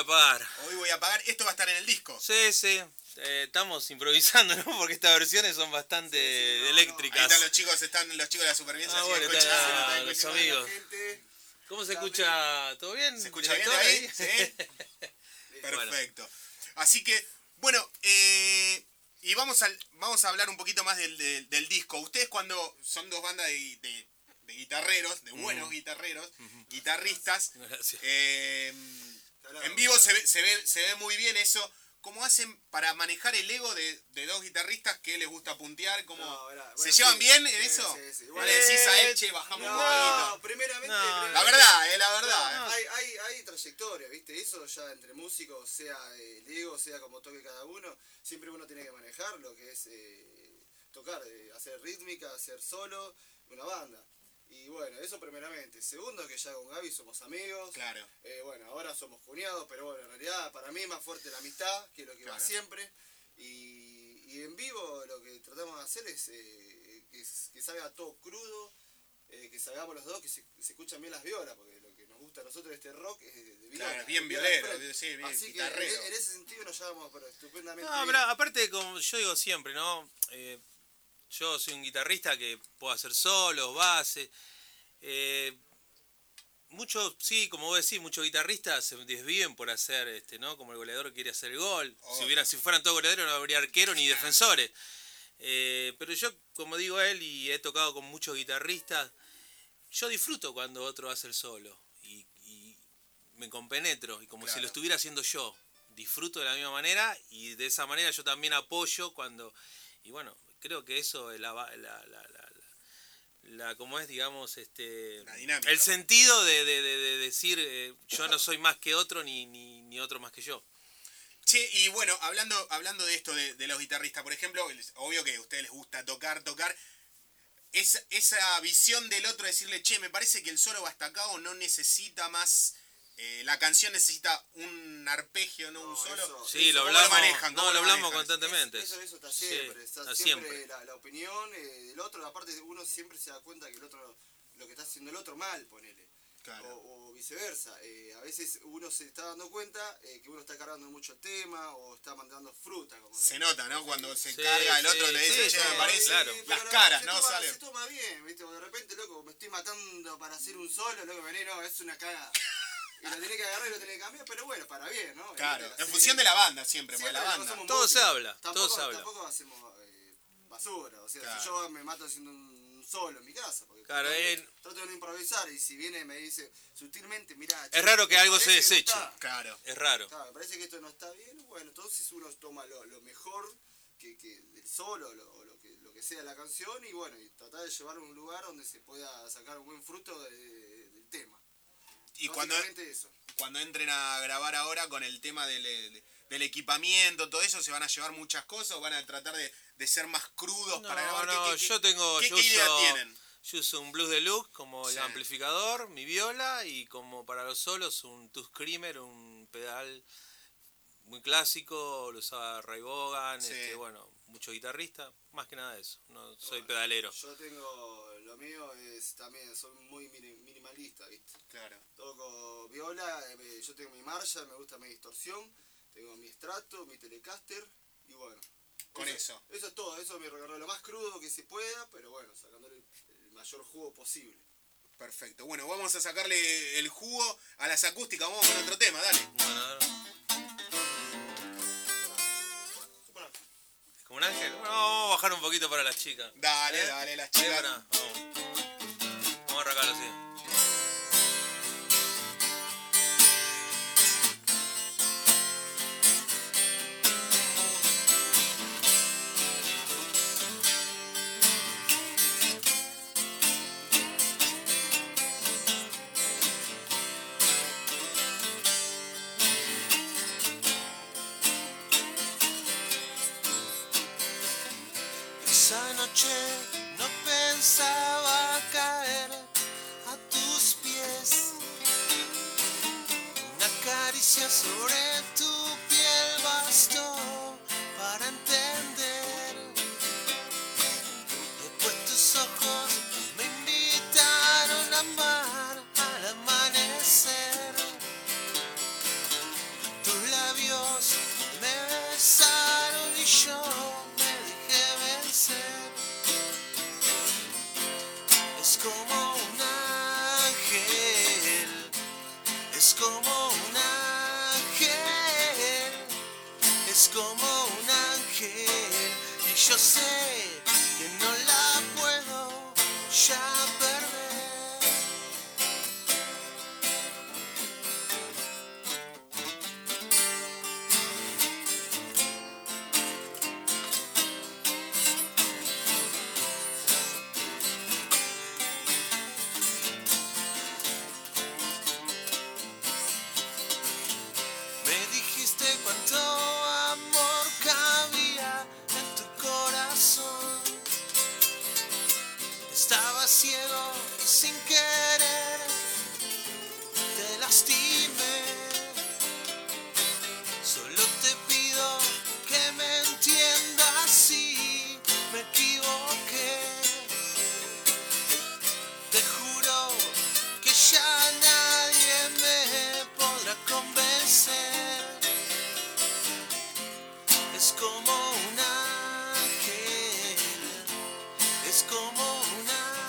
a pagar. Hoy voy a pagar. Esto va a estar en el disco. Sí, sí. Eh, estamos improvisando, ¿no? Porque estas versiones son bastante Sí, sí, no, eléctricas. Ahí están los chicos, están los chicos de la supervivencia. Ah, así bueno, escuchando, está- están los escuchando. amigos. La gente, ¿Cómo se también. escucha? ¿Todo bien? ¿Se escucha bien ¿Director, de ahí? Sí. Perfecto. Así que, bueno, eh, y vamos a, vamos a hablar un poquito más del, del, del disco. Ustedes cuando son dos bandas de, de, de guitarreros, de buenos guitarreros, guitarristas, Gracias. eh, en vivo se ve, se, ve, se ve muy bien eso. ¿Cómo hacen para manejar el ego de, de dos guitarristas que les gusta puntear? ¿Cómo, No, verá, ¿Se bueno, llevan sí, bien en sí, eso? sí, sí. ¿No Bueno, le decís a él, eh, che, bajamos un No, poquito? primeramente, No, primeramente- La verdad, eh, la verdad. No, Hay, hay, hay trayectoria, ¿viste? Eso ya entre músicos, sea el ego, sea como toque cada uno, siempre uno tiene que manejar lo que es eh, tocar, eh, hacer rítmica, hacer solo, una banda. Y bueno, eso primeramente. Segundo, que ya con Gaby somos amigos. Claro. Eh, bueno, ahora somos cuñados, pero bueno, en realidad para mí es más fuerte la amistad, que es lo que va Claro. siempre. Y, y en vivo lo que tratamos de hacer es eh, que, que salga todo crudo, eh, que salgamos los dos, que se, se escuchan bien las violas, porque lo que nos gusta a nosotros de este rock es de, de viola. Claro, bien viola de violero, frente. sí, bien Así que guitarrero. en, en ese sentido nos llevamos pero estupendamente No, bien. pero aparte, como yo digo siempre, ¿no? Eh, yo soy un guitarrista que puedo hacer solos, bases. Eh, muchos, sí, como vos decís, muchos guitarristas se desviven por hacer, este, ¿no? Como el goleador que quiere hacer el gol. Oh. Si hubieran, si fueran todos goleadores no habría arquero ni defensores. Eh, pero yo, como digo a él, y he tocado con muchos guitarristas, yo disfruto cuando otro hace el solo. Y, y me compenetro, y como Claro. si lo estuviera haciendo yo. Disfruto de la misma manera, y de esa manera yo también apoyo cuando... Y bueno, creo que eso es la... la, la, la, la la como es, digamos, este La dinámica. el sentido de, de, de, de decir eh, yo no soy más que otro ni, ni, ni otro más que yo. Che, y bueno, hablando, hablando de esto de, de los guitarristas, por ejemplo, es obvio que a ustedes les gusta tocar, tocar. Esa, esa visión del otro, decirle, che, me parece que el solo va hasta acá o no necesita más. Eh, la canción necesita un arpegio, no, No, un solo. eso- Sí, lo ¿cómo hablamos, lo manejan? no, ¿Cómo lo lo hablamos manejan? constantemente. Eso, eso está Sí, siempre, está, está siempre, siempre. La, la opinión eh, del otro, aparte uno siempre se da cuenta que el otro, lo que está haciendo el otro mal, ponele. Claro. O, o viceversa. Eh, a veces uno se está dando cuenta eh, que uno está cargando mucho el tema o está mandando fruta. Como Se nota, ¿no? Cuando se Sí, carga el otro sí, le dice, sí, che, sí, me parece. claro. Las pero caras, se ¿no? toma, Salen. Se toma bien, ¿viste? O de repente, loco, me estoy matando para hacer un solo, loco, vení, no, es una cagada. Y lo tenés que agarrar y lo tenés que cambiar, pero bueno, para bien, ¿no? Claro, Viste, en función de la banda siempre, porque siempre la no banda. somos Todo músicos. se habla, todo Tampoco, se habla. Tampoco hacemos eh, basura, o sea, Claro. si yo me mato haciendo un solo en mi casa, porque Claro, trato, en- trato de no improvisar y si viene y me dice sutilmente, mira, Es raro que algo se deseche. Claro. Es raro. Claro, me parece que esto no está bien, bueno, entonces uno toma lo, lo mejor que, que del solo, lo, o lo que, lo que sea de la canción y bueno, y tratar de llevarlo a un lugar donde se pueda sacar un buen fruto de- de- del tema. Y cuando, Básicamente eso. cuando entren a grabar ahora con el tema del, de- del equipamiento, todo eso, ¿se van a llevar muchas cosas o van a tratar de, de ser más crudos No, para grabar? ¿Qué- no, qué- qué- yo tengo, ¿Qué, yo qué idea uso, tienen? yo uso un Blues Deluxe como el Sí. amplificador, mi viola, y como para los solos un Tooth Screamer, un pedal muy clásico, lo usaba Ray Vaughan, Sí. este, bueno, muchos guitarristas, más que nada eso, no soy pedalero. Yo tengo, lo mío es también, soy muy mini- minimalista, ¿viste? Claro. Toco viola, eh, yo tengo mi Marshall, me gusta mi distorsión, tengo mi Strato, mi Telecaster y bueno. Con eso. Eso es todo, eso es mi recorrido, lo más crudo que se pueda, pero bueno, sacándole el, el mayor jugo posible. Perfecto. Bueno, vamos a sacarle el jugo a las acústicas. Vamos con otro tema, dale. Bueno, a ver, Bueno, como un ángel, bueno, vamos a bajar un poquito para las chicas. Dale, ¿Eh? dale, las Sí, chicas. pará, vamos. Vamos a arrancarlo así. Esa noche no pensaba caer a tus pies. Una caricia sobre tu piel bastó para entender. Después tus ojos me invitaron a amar al amanecer. Es como un ángel, es como un ángel, y yo sé que no la puedo ya perder. Me dijiste cuánto amor cabía en tu corazón. Estaba ciego y sin querer te lastimé. Solo te pido que me entiendas si me equivoqué. Te juro que ya nadie me podrá convencer. Es como un ángel, es como un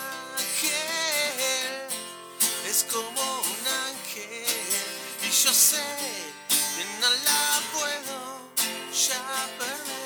ángel, es como un ángel, y yo sé que no la puedo ya perder.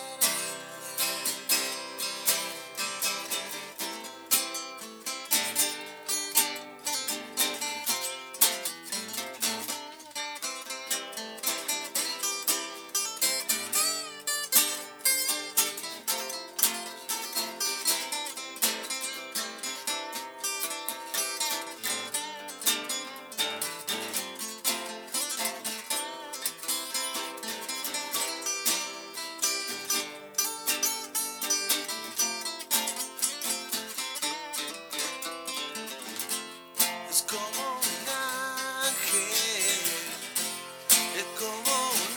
Es como un ángel, es como un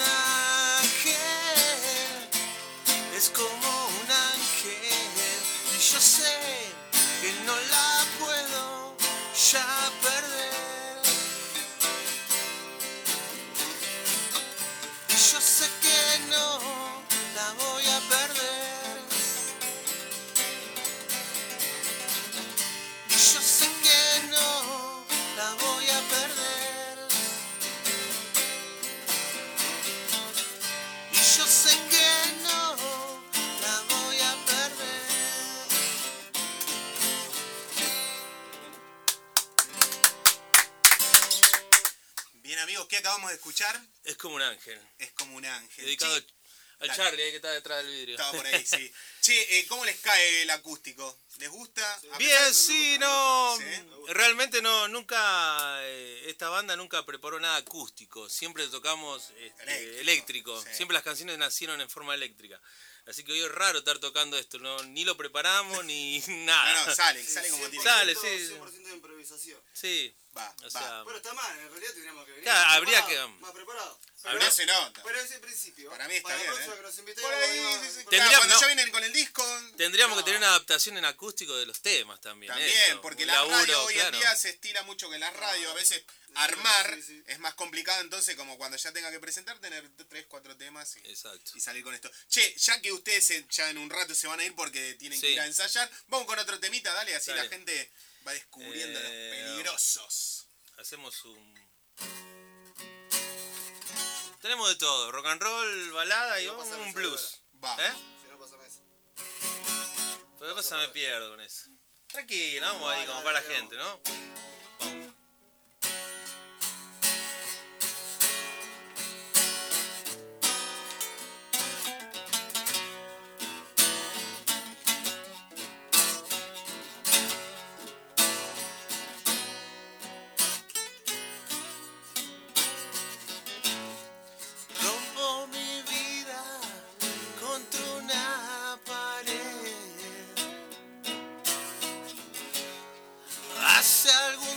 ángel, es como un ángel, y yo sé que no la puedo ya perder. Y yo sé que no la voy a perder. Y yo sé que no la voy a perder. Y yo sé que no la voy a perder. Bien amigos, ¿qué acabamos de escuchar? Es como un ángel. Es como un ángel. Dedicado Che, al dale. Charlie, eh, que está detrás del vidrio. estaba por ahí, sí. Che, eh, ¿cómo les cae el acústico? ¿Les gusta? A pesar de- Bien, sí, no. ¿Sí? Realmente no, nunca. eh, esta banda nunca preparó nada acústico. Siempre tocamos este, Eléctrico, eléctrico. sí. Siempre las canciones nacieron en forma eléctrica. Así que hoy es raro estar tocando esto. No, ni lo preparamos ni nada. No, no, sale, sale como tiene. Sale, cien por ciento, sí. cien por ciento de improvisación. Sí. Va, O va. sea, Bueno, está mal, en realidad tendríamos que venir Claro, más habría preparados, que- más preparados. Pero no se nota. Pero es el principio. Para mí está Para bien, la próxima ¿eh? que nos inviten, Por vamos a ahí, ir más sí, sí. preparados. Claro, Tendríamos- cuando no. ya vienen con el disco, Tendríamos que No. tener una adaptación en acústico de los temas también. también, eso. porque Un la laburo, radio hoy claro. en día se estila mucho que la radio, a veces Sí, armar sí, sí. es más complicado, entonces como cuando ya tenga que presentar, tener tres, cuatro temas y, Exacto. y salir con esto. Che, ya que ustedes se- ya en un rato se van a ir porque tienen que Sí. ir a ensayar, vamos con otro temita, dale, así Dale. la gente va descubriendo Eh, los peligrosos. Hacemos un. Tenemos de todo, rock and roll, balada y Si no vamos pasa un esa blues. Va. ¿Eh? Si no, pásame eso. Pero después me pierdo con eso. Tranquilo, vamos ahí como para la gente, ¿no? Vamos. Rompo mi vida contra una pared. Hace algún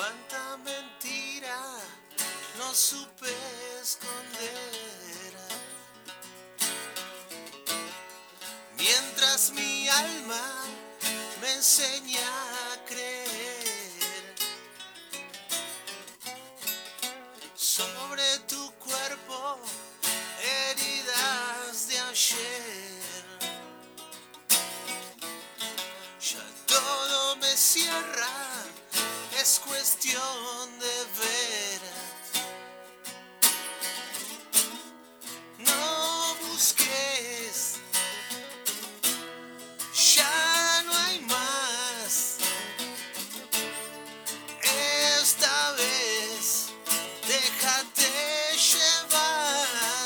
Cuánta mentira no supe esconder. Mientras mi alma me enseña a creer sobre tu cuerpo, heridas de ayer. Ya todo me cierra, es cuestión de ver. No busques, ya no hay más. Esta vez déjate llevar.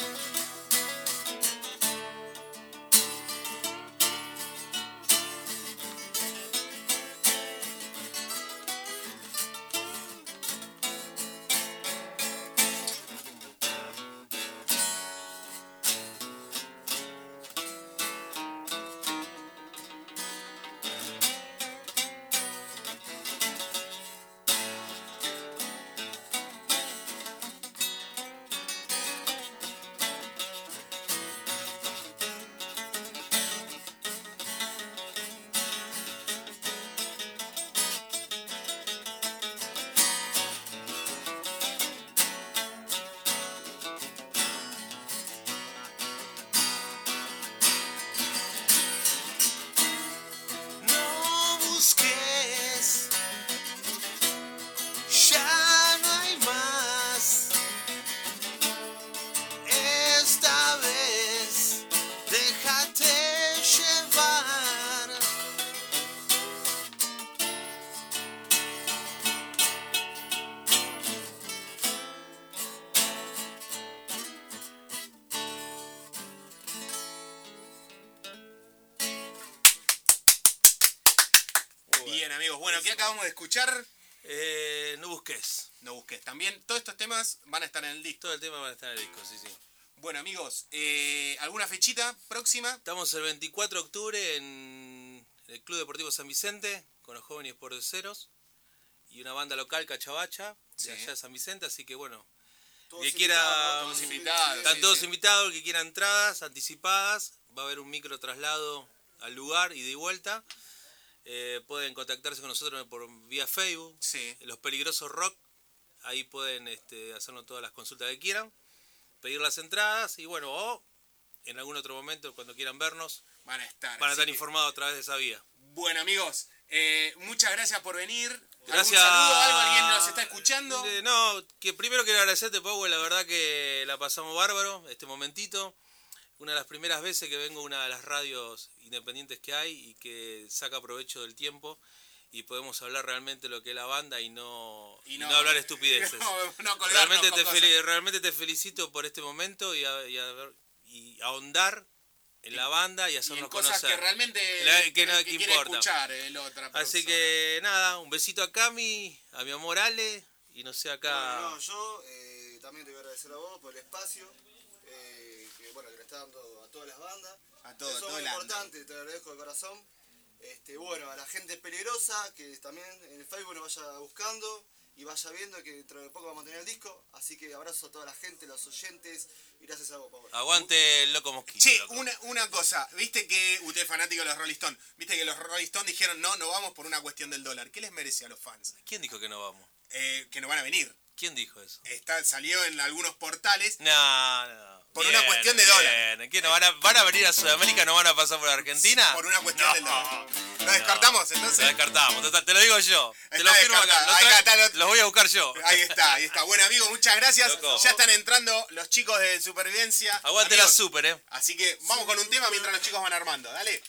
No busques, ya no hay más. Esta vez déjate llevar. Bien, amigos. Bueno, ¿qué acabamos de escuchar? Eh, no busques. No busques. También todos estos temas van a estar en el disco. Todo el tema va a estar en el disco, sí, sí. Bueno, amigos, eh, ¿alguna fechita próxima? Estamos el veinticuatro de octubre en el Club Deportivo San Vicente con los jóvenes porceros y una banda local, Cachabacha, de Sí. allá de San Vicente, así que bueno, Todos el que quiera, invitados, todos sí, invitados, sí, están sí, todos sí. invitados, el que quiera entradas anticipadas, va a haber un micro traslado al lugar y de vuelta. Eh, pueden contactarse con nosotros por vía Facebook, Sí. Los Peligrosos Rock, ahí pueden este, hacernos todas las consultas que quieran, pedir las entradas y bueno, o en algún otro momento cuando quieran vernos, Van a estar. van a así estar que- informados a través de esa vía. Bueno, amigos, eh, muchas gracias por venir. Gracias. ¿Algún saludo? ¿Algo? ¿Alguien nos está escuchando? Eh, no, que primero quiero agradecerte, Pau, la verdad que la pasamos bárbaro este momentito. Una de las primeras veces que vengo a una de las radios independientes que hay y que saca provecho del tiempo y podemos hablar realmente lo que es la banda y no, Y y no- no hablar estupideces. no- no colgarnos realmente, con te cosas. fel- realmente te felicito por este momento y, a- y, a ver- y ahondar en la banda y Y en hacernos cosas conocer. que realmente La- que que, no- que que quiere importa. escuchar el otra Así persona. que nada, un besito a Cami, a mi amor Ale y no sé acá... Bueno, no, yo eh, también te voy a agradecer a vos por el espacio eh, que, bueno, que le está dando a todas las bandas. A todo, Eso todo es muy el ando. importante, te lo agradezco de corazón. Este, bueno, a la gente peligrosa que también en el Facebook nos vaya buscando y vaya viendo que dentro de poco vamos a tener el disco. Así que abrazo a toda la gente, los oyentes y gracias a vos, Pablo. Aguante el loco mosquito. Che, loco. una, una cosa, viste que usted es fanático de los Rolling Stones, viste que los Rolling Stones dijeron no, no vamos por una cuestión del dólar. ¿Qué les merece a los fans? ¿Quién dijo que no vamos? Eh, que no van a venir. ¿Quién dijo eso? Está, salió en algunos portales. No, no. Por una cuestión de dólar. ¿Qué, no van, a, van a venir a Sudamérica? ¿No van a pasar por Argentina? Por una cuestión No. del dólar. ¿Lo descartamos entonces? Lo descartamos, total, te lo digo yo. Te Está lo firmo acá. descartado. Lo Ahí tra- está, lo- Los voy a buscar yo. Ahí está, ahí está. Bueno, amigos, muchas gracias. Loco. Ya están entrando los chicos de Supervivencia. Aguante Amigos, la super, eh. Así que vamos con un tema mientras los chicos van armando. Dale.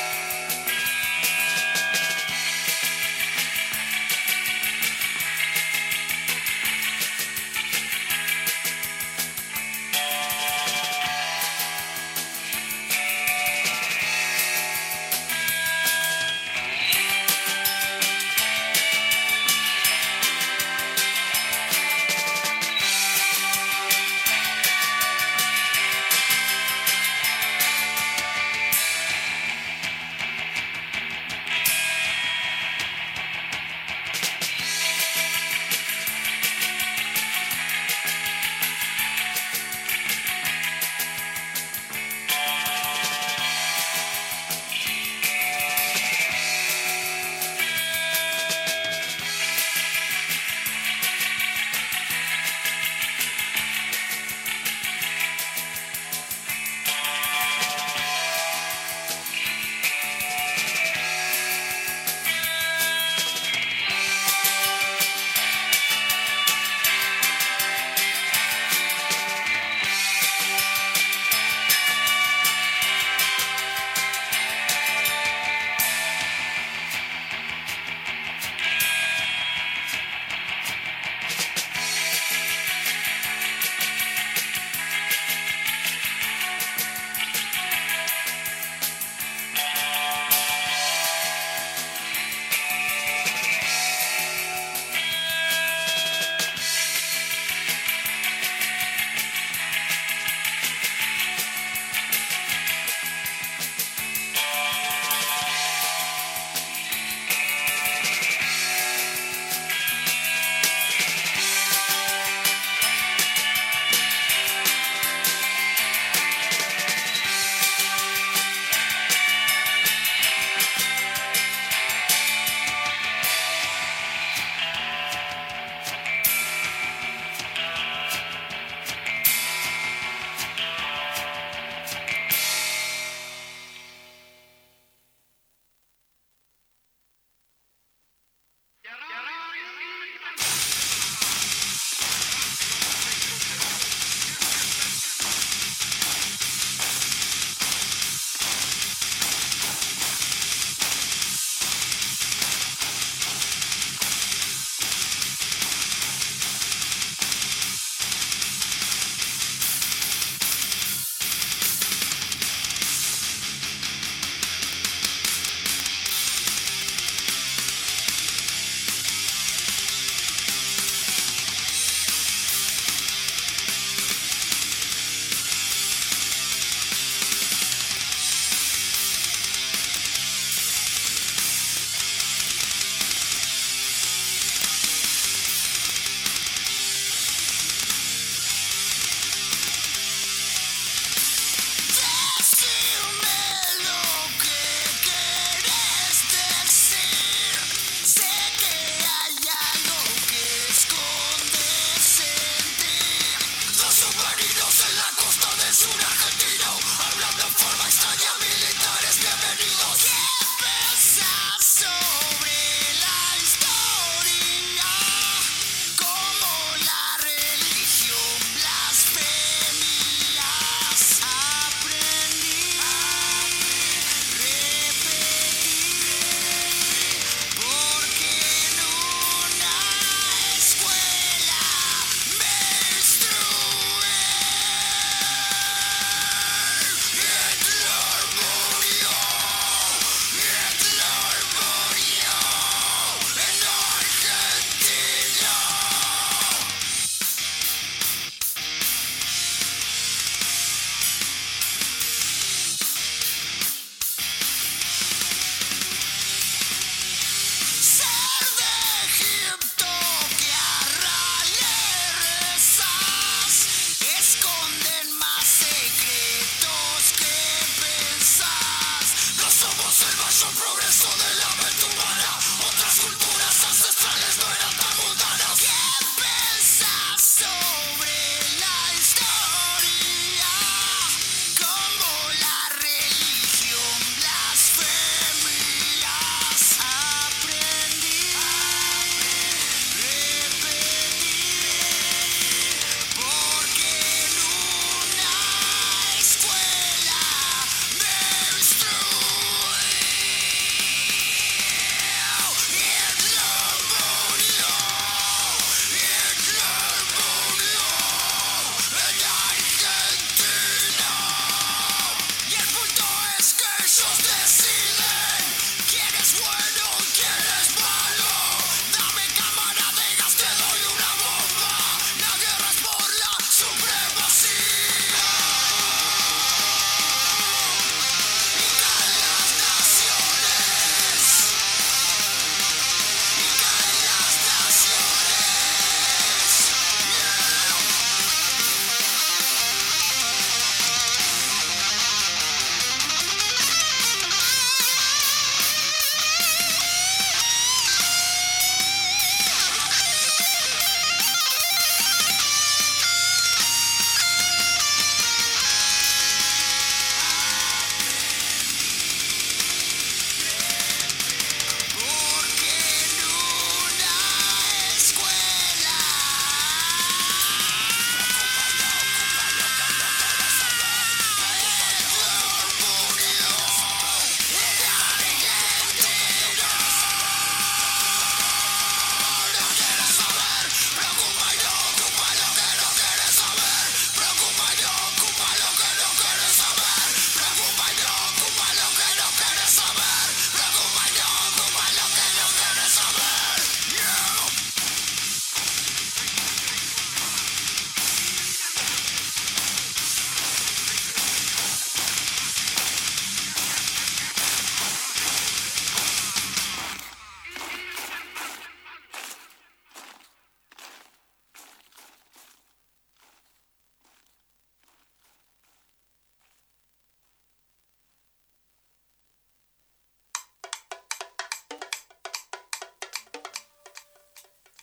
Thank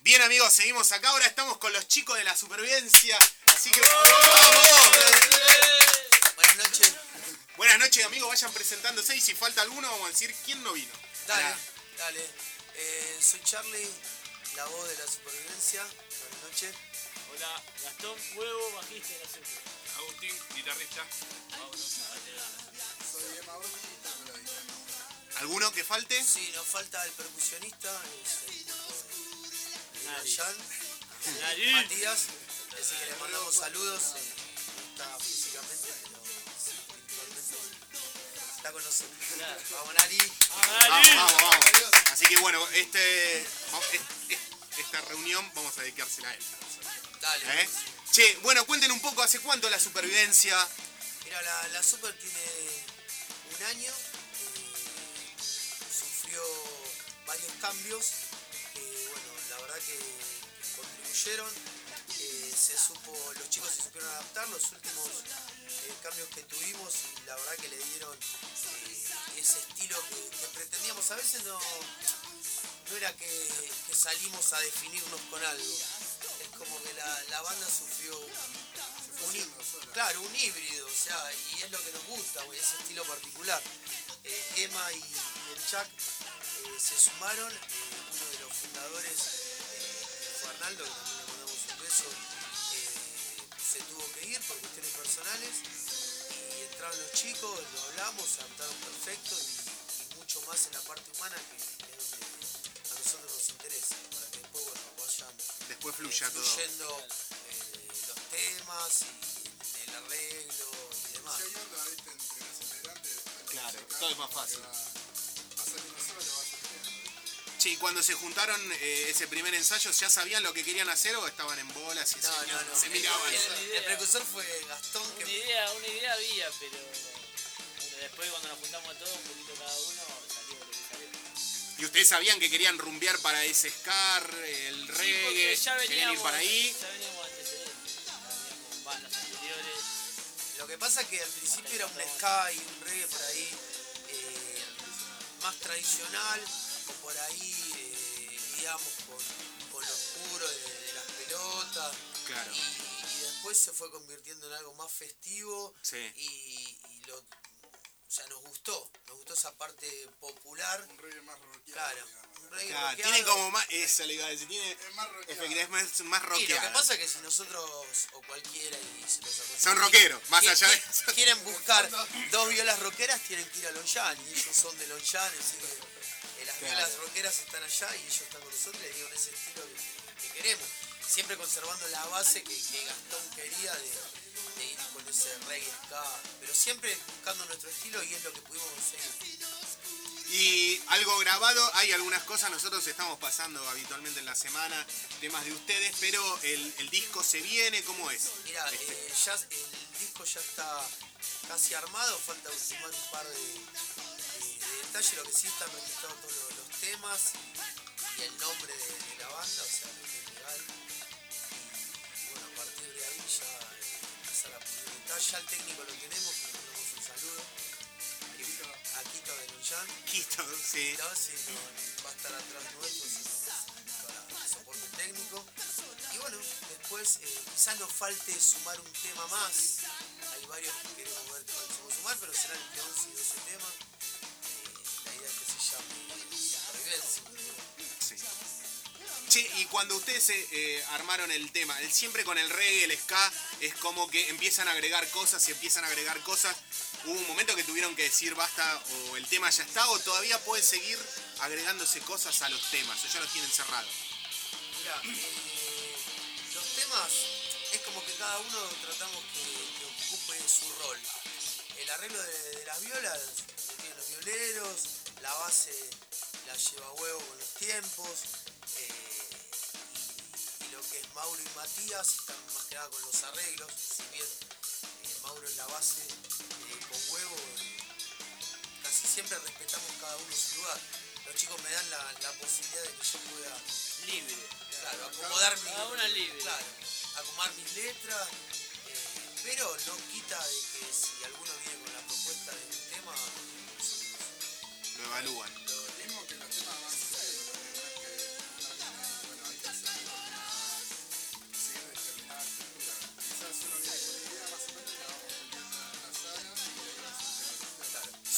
Bien amigos, seguimos acá, ahora estamos con los chicos de la supervivencia, así que ¡vamos! Buenas noches. Buenas noches amigos, vayan presentándose y si falta alguno vamos a decir quién no vino. Dale, Hola. dale. Eh, soy Charlie, la voz de la supervivencia. Buenas noches. Hola, Gastón Huevo, bajista de la super. Agustín, guitarrista. Soy Emma Orti, melodista. ¿Alguno que falte? Sí, nos falta el percusionista, es el hijo de Nadie. Jan, Nadie. Matías. Así que le mandamos saludos. eh, No está físicamente, pero sí, virtualmente está con nosotros. Claro. Vamos, Nari. Vamos, vamos, vamos. Así que bueno, este, es- es- esta reunión vamos a dedicársela a él. Dale. ¿Eh? Che, bueno, cuenten un poco, ¿hace cuánto la supervivencia? Mira, la, la Super tiene un año, eh, sufrió varios cambios que, bueno, la verdad que, que contribuyeron, eh, se supo, los chicos se supieron adaptar, los últimos eh, cambios que tuvimos y la verdad que le dieron eh, ese estilo que, que pretendíamos. A veces no, no era que, que salimos a definirnos con algo, es como que la, la banda sufrió un, hí- claro, un híbrido, o sea, y es lo que nos gusta, güey, ese estilo particular. Eh, Emma y, y el Chuck eh, se sumaron, eh, uno de los fundadores eh, fue Arnaldo, que también le mandamos un beso, eh, se tuvo que ir por cuestiones personales y entraron los chicos, lo hablamos, se adaptaron perfecto y, y mucho más en la parte humana que, que es donde a nosotros nos interesa, para que después, bueno, vayan Después fluya todo. fluyendo eh, los temas y el arreglo y demás. Si hay onda, viste, entre los integrantes. Claro, todo es más fácil. Va a salir solo, le va a surgir. Che, y cuando se juntaron eh, ese primer ensayo, ¿ya sabían lo que querían hacer o estaban en bolas y No, se, no, no. se miraban? El, el precursor fue Gastón, Una que idea, una idea había, pero bueno, después cuando nos juntamos todos, un poquito cada uno, salió lo que salió. ¿Y ustedes sabían que querían rumbear para ese Scar, el Sí, reggae? porque ya ¿Querían veníamos, ir para ahí? ya veníamos antecedentes, ya veníamos con bandas anteriores. lo que pasa es que al principio era un ska y un reggae por ahí eh, más tradicional, o por ahí, eh, digamos, con, con lo oscuro de, de las pelotas. Claro. Y, y después se fue convirtiendo en algo más festivo. Sí. Y, y lo, o sea, nos gustó, nos gustó esa parte popular. Un reggae más rockeado, Claro, digamos. un reggae Claro, rockeado. tiene como más, eso le iba a decir, tiene, Es más rockeado. efectivamente es más Y lo que rockeada. pasa es que si nosotros, o cualquiera, y se los aconsejo, Son rockeros, más qui- allá de qui- eso. quieren buscar dos violas rockeras, tienen que ir a Lonjan, y ellos son de Lonjan, así que eh, las Claro. violas rockeras están allá y ellos están con nosotros y le dieron ese estilo que, que queremos. Siempre conservando la base que, que Gastón quería de, de ir con ese reggae ska, pero siempre buscando nuestro estilo y es lo que pudimos conseguir. Y algo grabado, hay algunas cosas, nosotros estamos pasando habitualmente en la semana temas de ustedes, pero el, el disco se viene, ¿cómo es? Mira, Este, eh, ya el disco ya está casi armado, falta ultimar un par de, de- de detalles, lo que sí están registrados todos los, los temas y, y el nombre de, de la banda, o sea, lo que es legal. Y bueno, a partir de ahí ya eh, empezar a pulir detalles. Ya el técnico lo tenemos, que le mandamos un saludo. A Quito de Luyan. Quito, sí. No, sí, no, va a estar atrás nuestro sí, para el soporte técnico. Y bueno, después eh, quizás nos falte sumar un tema más. Hay varios que queremos ver que podemos sumar, pero serán entre once y doce temas. Eh, la idea es que se llame Supervivencia. Sí. Che, y cuando ustedes eh, eh, armaron el tema, el, siempre con el reggae, el ska, es como que empiezan a agregar cosas y empiezan a agregar cosas. ¿Hubo un momento que tuvieron que decir basta o el tema ya está o todavía puede seguir agregándose cosas a los temas o ya los tienen cerrados? Mira, eh, los temas es como que cada uno tratamos que, que ocupe su rol. El arreglo de, de las violas lo tienen los violeros, la base la lleva huevo con los tiempos, eh, y, y lo que es Mauro y Matías están más que nada con los arreglos, si bien eh, Mauro es la base, eh, con huevo eh, casi siempre respetamos cada uno su lugar. Los chicos me dan la, la posibilidad de que yo pueda Libre. Claro, acomodar mi, Cada una libre. claro, acomodar mis letras, eh, pero no quita de que si alguno viene con la propuesta de un tema, nosotros Lo evalúan. Lo mismo que los temas van sucediendo también, no es que una viene, bueno, hay que hacerlo.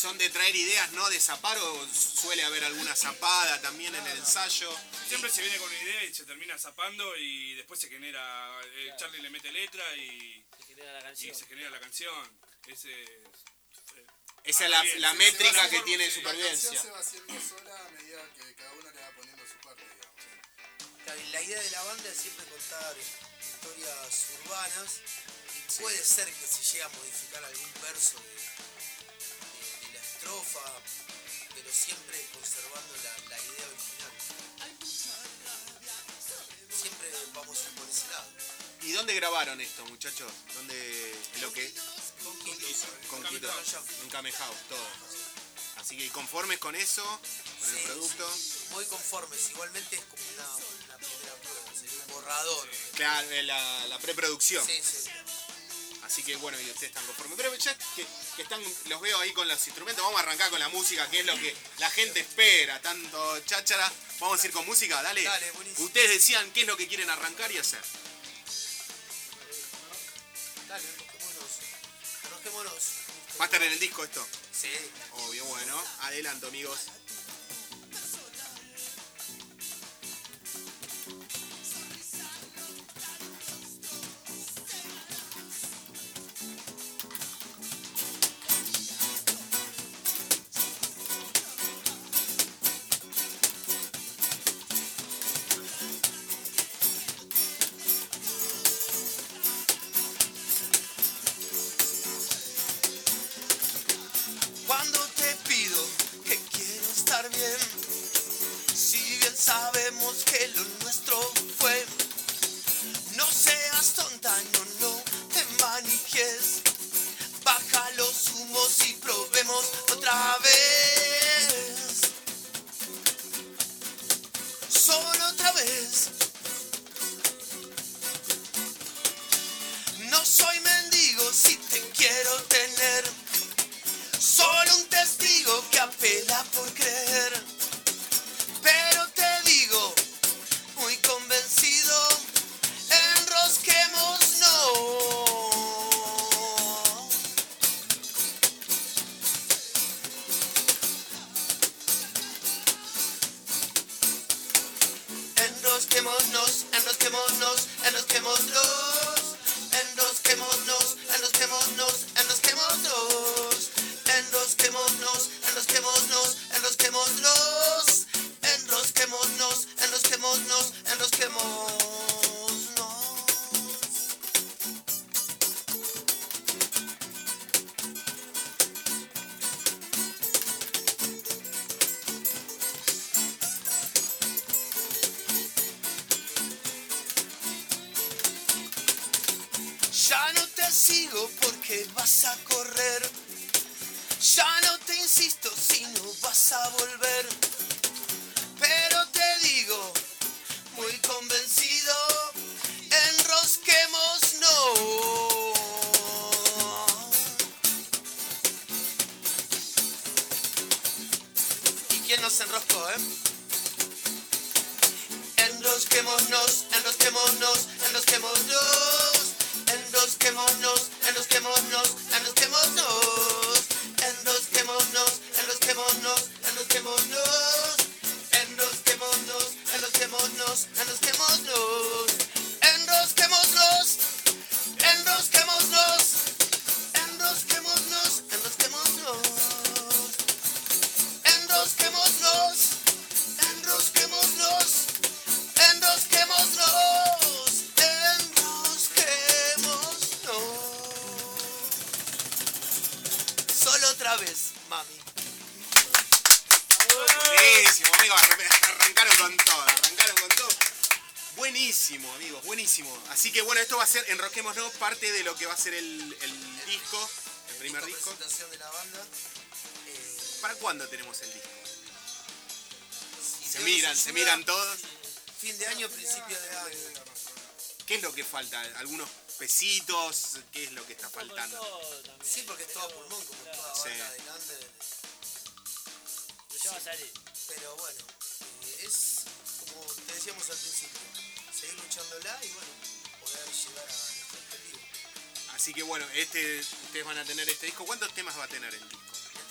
¿Son de traer ideas, no de zapar o suele haber alguna zapada también en el ensayo? Siempre se viene con una idea y se termina zapando y después se genera, eh, Charlie le mete letra y, Se genera la y canción. se genera la canción. Ese es, eh, Esa es anda la, bien, la se- métrica se va que sumando, tiene sí. Supervivencia. La canción se va haciendo sola a medida que cada uno le va poniendo su parte, digamos. Claro, y la idea de la banda es siempre contar historias urbanas y puede ser que se llegue a modificar algún verso de, de- de la estrofa, pero siempre conservando la, la idea original. Siempre vamos a ir por ese lado. ¿Y dónde grabaron esto, muchachos? ¿Dónde lo que Con Quito. con Kame Quito? House. En Kame House, todo. Así que conformes con eso, con el Sí, producto. Muy conformes, igualmente es como una, una primera prueba, sería un borrador. Claro, eh, la, la preproducción. Sí, sí. Así que bueno, y ustedes están conformes. Pero ya que, que están, los veo ahí con los instrumentos, vamos a arrancar con la música, que es lo que la gente espera, tanto cháchara. Vamos a ir con música, dale. Dale, buenísimo. Ustedes decían qué es lo que quieren arrancar y hacer. Dale, enrosquémonos. Enrosquémonos. ¿Va a estar en el disco esto? Sí. Obvio, bueno. Adelanto, amigos. Cuando te pido que quiero estar bien, si bien sabemos que lo nuestro fue, no seas tonta, no, no te manijes, baja los humos y probemos otra vez, solo otra vez. No soy mendigo si te quiero tener, solo un testigo que apela por creer. Pero te digo, muy convencido, enrosquemos no. Enrosquémonos, enrosquémonos, enrosquémonos, enrosquémonos, enrosquémonos, enrosquémonos, enrosquémonos, enrosquémonos, enrosquémonos, enrosquémonos, enrosquémonos, enrosquémonos. Ya no te sigo porque vas a correr. Ya no te insisto si no vas a volver. Pero te digo, muy convencido, enrosquemos no. ¿Y quién nos enroscó, eh? Enrosquémonos, enrosquémonos, enrosquémonos, enrosquémonos, enrosquémonos, enrosquémonos, enrosquémonos, enrosquémonos, enrosquémonos, enrosquémonos, enrosquémonos, enrosquémonos, enrosquémonos, enrosquémonos, enrosquémonos, enrosquémonos, enrosquémonos, enrosquémonos, enrosquémonos, enrosquémonos. Solo otra vez, mami. Buenísimo, amigos. arran- Arrancaron con todo, arrancaron con todo. Buenísimo, amigos, buenísimo. Así que bueno, esto va a ser, enrosquémonos, parte de lo que va a ser el, el disco, el primer disco. Presentación de la banda. Eh, ¿Para cuándo tenemos el disco? si Se Dios miran, nos se ayuda, miran todos. Fin de año, principio de año. ¿Qué es lo que falta? ¿Algunos pesitos? ¿Qué es lo que está Un poco de faltando? todo también. Sí, porque es todo pulmón, como toda Sí. banda de Lander. Pero ya va a salir. Pero bueno, eh, es como te decíamos al principio, seguir luchándola y bueno, poder llegar a nuestro objetivo. Así que bueno, este, ustedes van a tener este disco. ¿Cuántos temas va a tener el disco? Este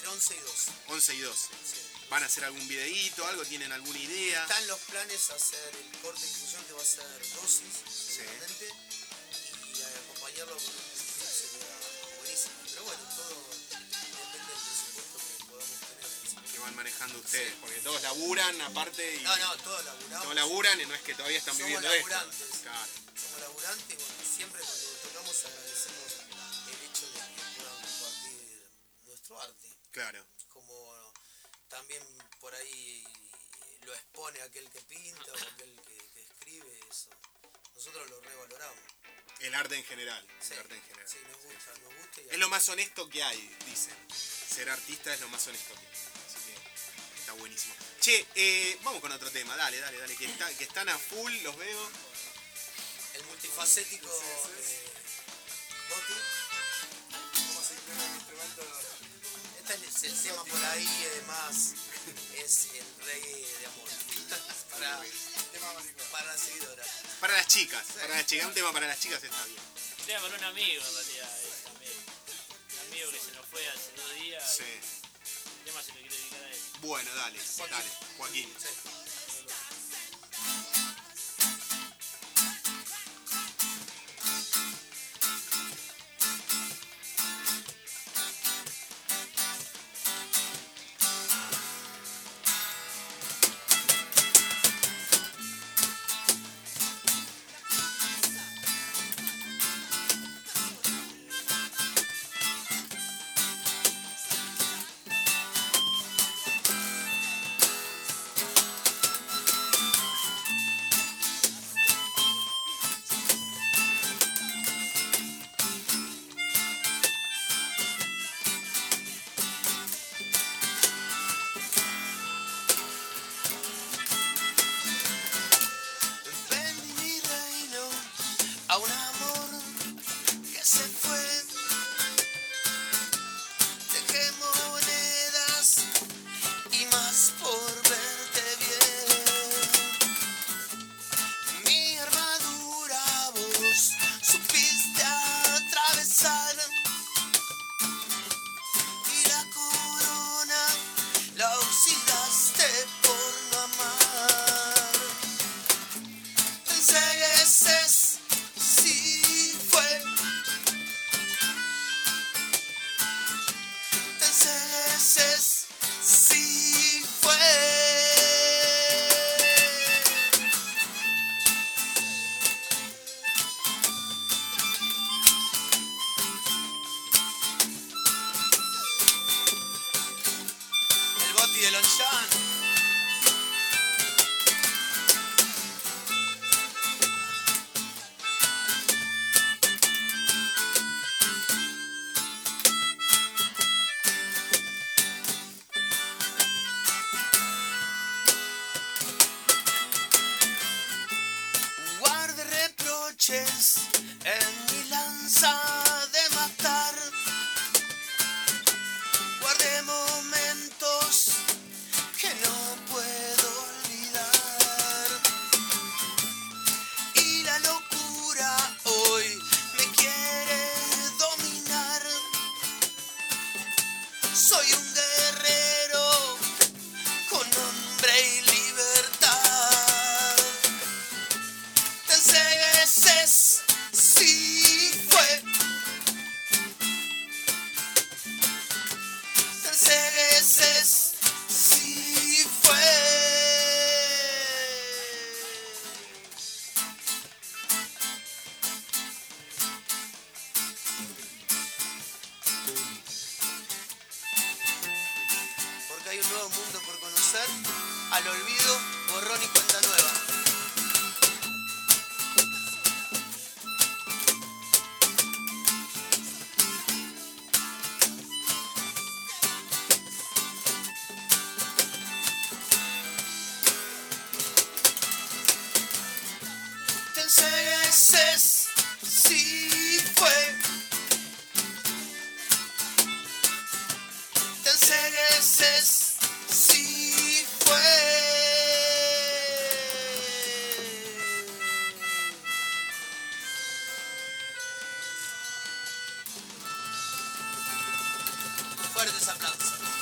entre once y doce. once y doce. Sí. ¿Van a hacer algún videíto, algo? ¿Tienen alguna idea? Están los planes a hacer el corte de infusión que va a ser dosis, seguramente, y acompañarlo con un video sería buenísimo. Pero bueno, todo depende del presupuesto que podamos tener. Que van manejando ustedes, porque todos laburan aparte y... No, no, todos laburamos. Todos laburan y no es que todavía están Somos viviendo laburantes. esto. Claro. Somos laburantes y bueno, siempre cuando tocamos agradecemos el hecho de que puedan compartir nuestro arte. Claro. Como también por ahí lo expone aquel que pinta o aquel que, que escribe, eso. Nosotros lo revaloramos. El arte en general. Sí, el arte en general. sí, nos gusta, nos gusta. Y Es lo más honesto que hay, dicen. Ser artista es lo más honesto que hay. Así que está buenísimo. Che, eh, vamos con otro tema. Dale, dale, dale. Que, está, que están a full, los veo. El multifacético eh, Boti. ¿Cómo se incluye el instrumento? Este es el tema por ahí, además, es el reggae de amor. para, Tema maricón. para la seguidora. Para las chicas. Para las chicas. Un tema para las chicas está bien. Un tema para un amigo en realidad, es también. Un amigo que se nos fue hace dos días. Sí. El tema se lo quiero dedicar a él. Bueno, dale. Dale. Joaquín. Vendí mi reino a un amor que se fue. Dejé monedas y más por verte bien. Mi armadura vos supiste atravesar y la corona la oxidaste por no amar. Pensé que ese sí fue. Pensé que ese sí fue. El Boti de Lonchan. Guarde reproches en mi lanza de matar. Guardé momentos que no puedo olvidar. Y la locura hoy me quiere dominar. Soy un guerrero con nombre y libertad. Pensé que ese sí fue. Pensé que ese sí fue. Porque hay un nuevo mundo por conocer. Al olvido, borrón y cuenta nueva. Pensé que ese sí fue. Pensé que ese sí fue. Fuertes aplausos.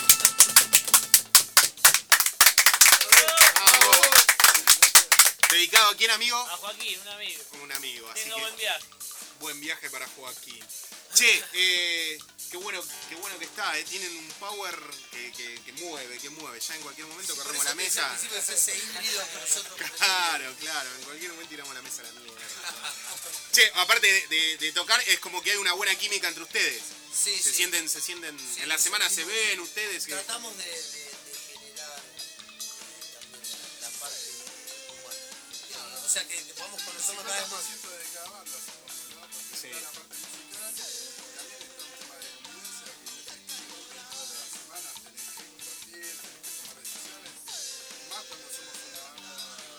¿Dedicado a quién, amigo? A Joaquín, un amigo. Un amigo, así Tenga que buen viaje. buen viaje para Joaquín. Che, eh, qué bueno, qué bueno que está, eh. Tienen un power que, que, que mueve, que mueve. Ya en cualquier momento Por corremos eso la te decía al mesa. principio es ese híbrido que nosotros Claro, claro, en cualquier momento tiramos la mesa a la mierda. Che, aparte de, de- de tocar, es como que hay una buena química entre ustedes. Sí, Se sí. sienten, se sienten, Sí, en la semana se sentimos- ven ustedes. que- Tratamos de, de- de generar eh, también la, la parte humana. Eh, o sea, que, que podamos conocernos cada vez más. cincuenta por ciento de cada banda, supongo, ¿no? Porque Sí. está la parte musical, también está un tema de convivencia, que es efectivo, que todas las semanas tenés que compartir, tenés que tomar decisiones. Más cuando somos una banda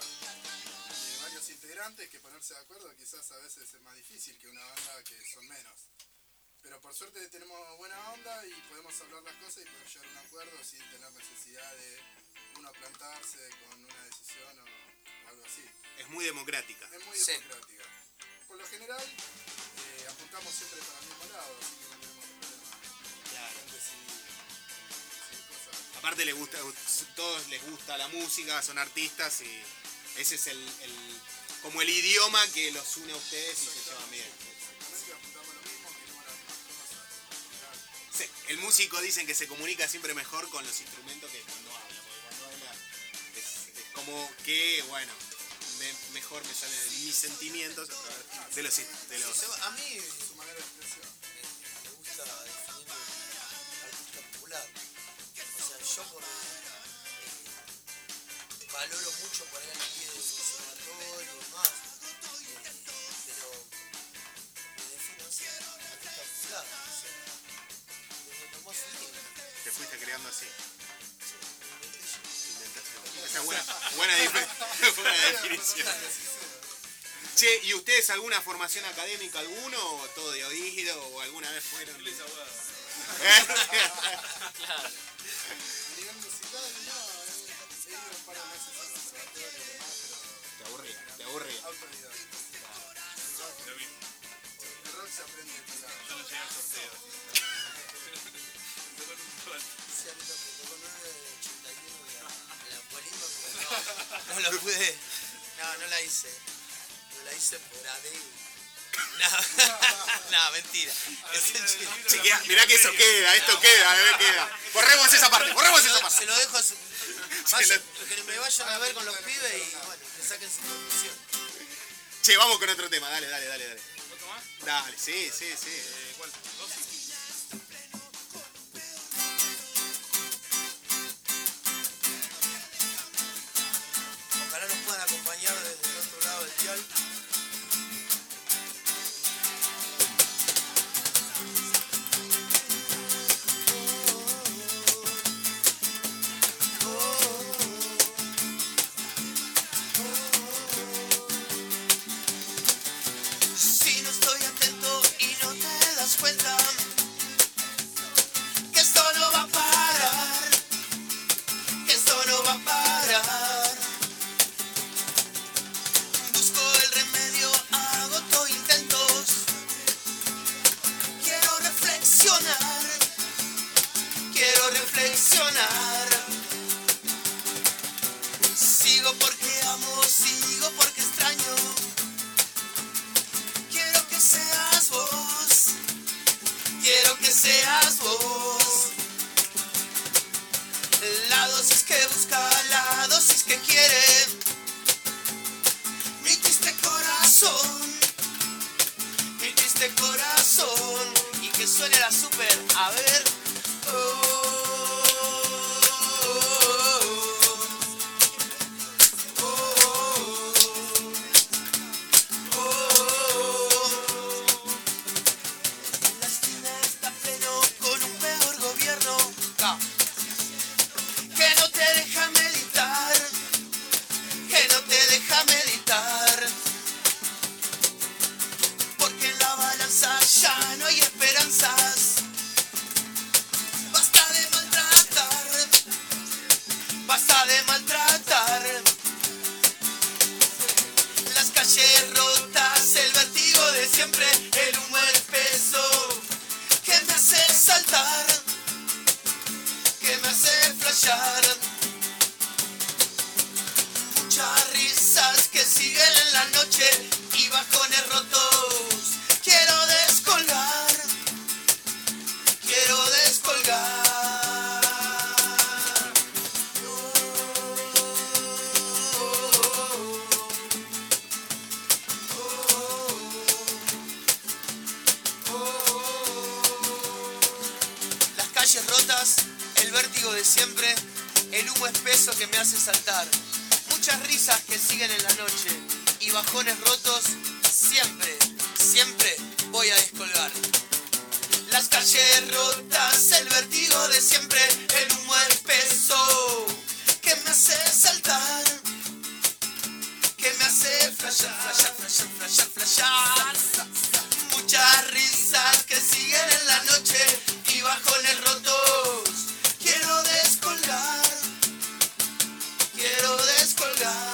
de varios integrantes, que ponerse de acuerdo quizás a veces es más difícil que una banda que son menos. Pero por suerte tenemos buena onda y podemos hablar las cosas y poder llegar a un acuerdo sin tener necesidad de uno plantarse con una decisión o algo así. Es muy democrática. Es muy Sí. democrática. Por lo general, eh, apuntamos siempre para el mismo lado, así que no tenemos problema en decidir, decidir cosas. Aparte les gusta, todos les gusta la música, son artistas y ese es el, el- como el idioma que los une a ustedes y se llevan bien. Exactamente, apuntamos lo mismo, queremos las mismas cosas. Claro. Sí, el músico dicen que se comunica siempre mejor con los instrumentos que cuando habla, porque cuando habla es, es como que, bueno, me- mejor me salen mis sentimientos a través de los... De los Seba, a mí Su manera de expresión. me, me gusta definir el artista popular. O sea, yo por, eh, valoro mucho por ahí al pibe del conservatorio y demás, eh, pero me defino así, artista popular. O sea, desde lo más humilde. te fuiste creando así. Sí, me inventé yo. Inventaste. Esa es buena, buena, dif- buena definición. Che, ¿y ustedes alguna formación académica, alguno? ¿O todo de oído? ¿O alguna vez fueron? Él es abogado. Claro. A nivel musical, no, eh, he ido un par de meses al conservatorio y demás, Te aburrí, te aburrí. pero autodidacta. Lo mismo. El rock se aprende con la... Yo no llegué al sorteo. Tocó en un total. Sí, a mí también tocó nueve ochenta y uno en la, en la Polima, pero no, no lo pude, no, no la hice, no la hice por A D. No, no, mentira. Es un chiste. Che, queda- mirá que eso queda, esto queda, a ver, queda. Borremos esa parte, borremos esa Se parte. lo dejo a su... Vayan, que me vayan a ver con los pibes y bueno, que saquen su conclusión. Che, vamos con otro tema, dale, dale, dale, dale. ¿Otro más? Dale, sí, sí, sí. Eh, ¿Cuál? ¿Dos? Ojalá nos puedan acompañar desde el otro lado del dial. Si no estoy atento y no te das cuenta que esto no va a parar, que esto no va a parar. Busco el remedio, agoto intentos. Quiero reflexionar, quiero reflexionar. Sigo porque amo, sigo porque extraño. Quiero que seas vos, quiero que seas vos. La dosis que busca, la dosis que quiere. Mi triste corazón, mi triste corazón. Y que suene la super, a ver. Oh, oh, oh, oh. La esquina está pleno con un peor gobierno. Ah. Que no te deja meditar, rotas, el vértigo de siempre, el humo espeso que me hace saltar. Muchas risas que siguen en la noche y bajones rotos, siempre, siempre voy a descolgar. Las calles rotas, el vértigo de siempre, el humo espeso que me hace saltar, que me hace flashear, flashear, flashear, flashear, flashear. Muchas risas que siguen en la noche y bajones rotos. Quiero descolgar, quiero descolgar.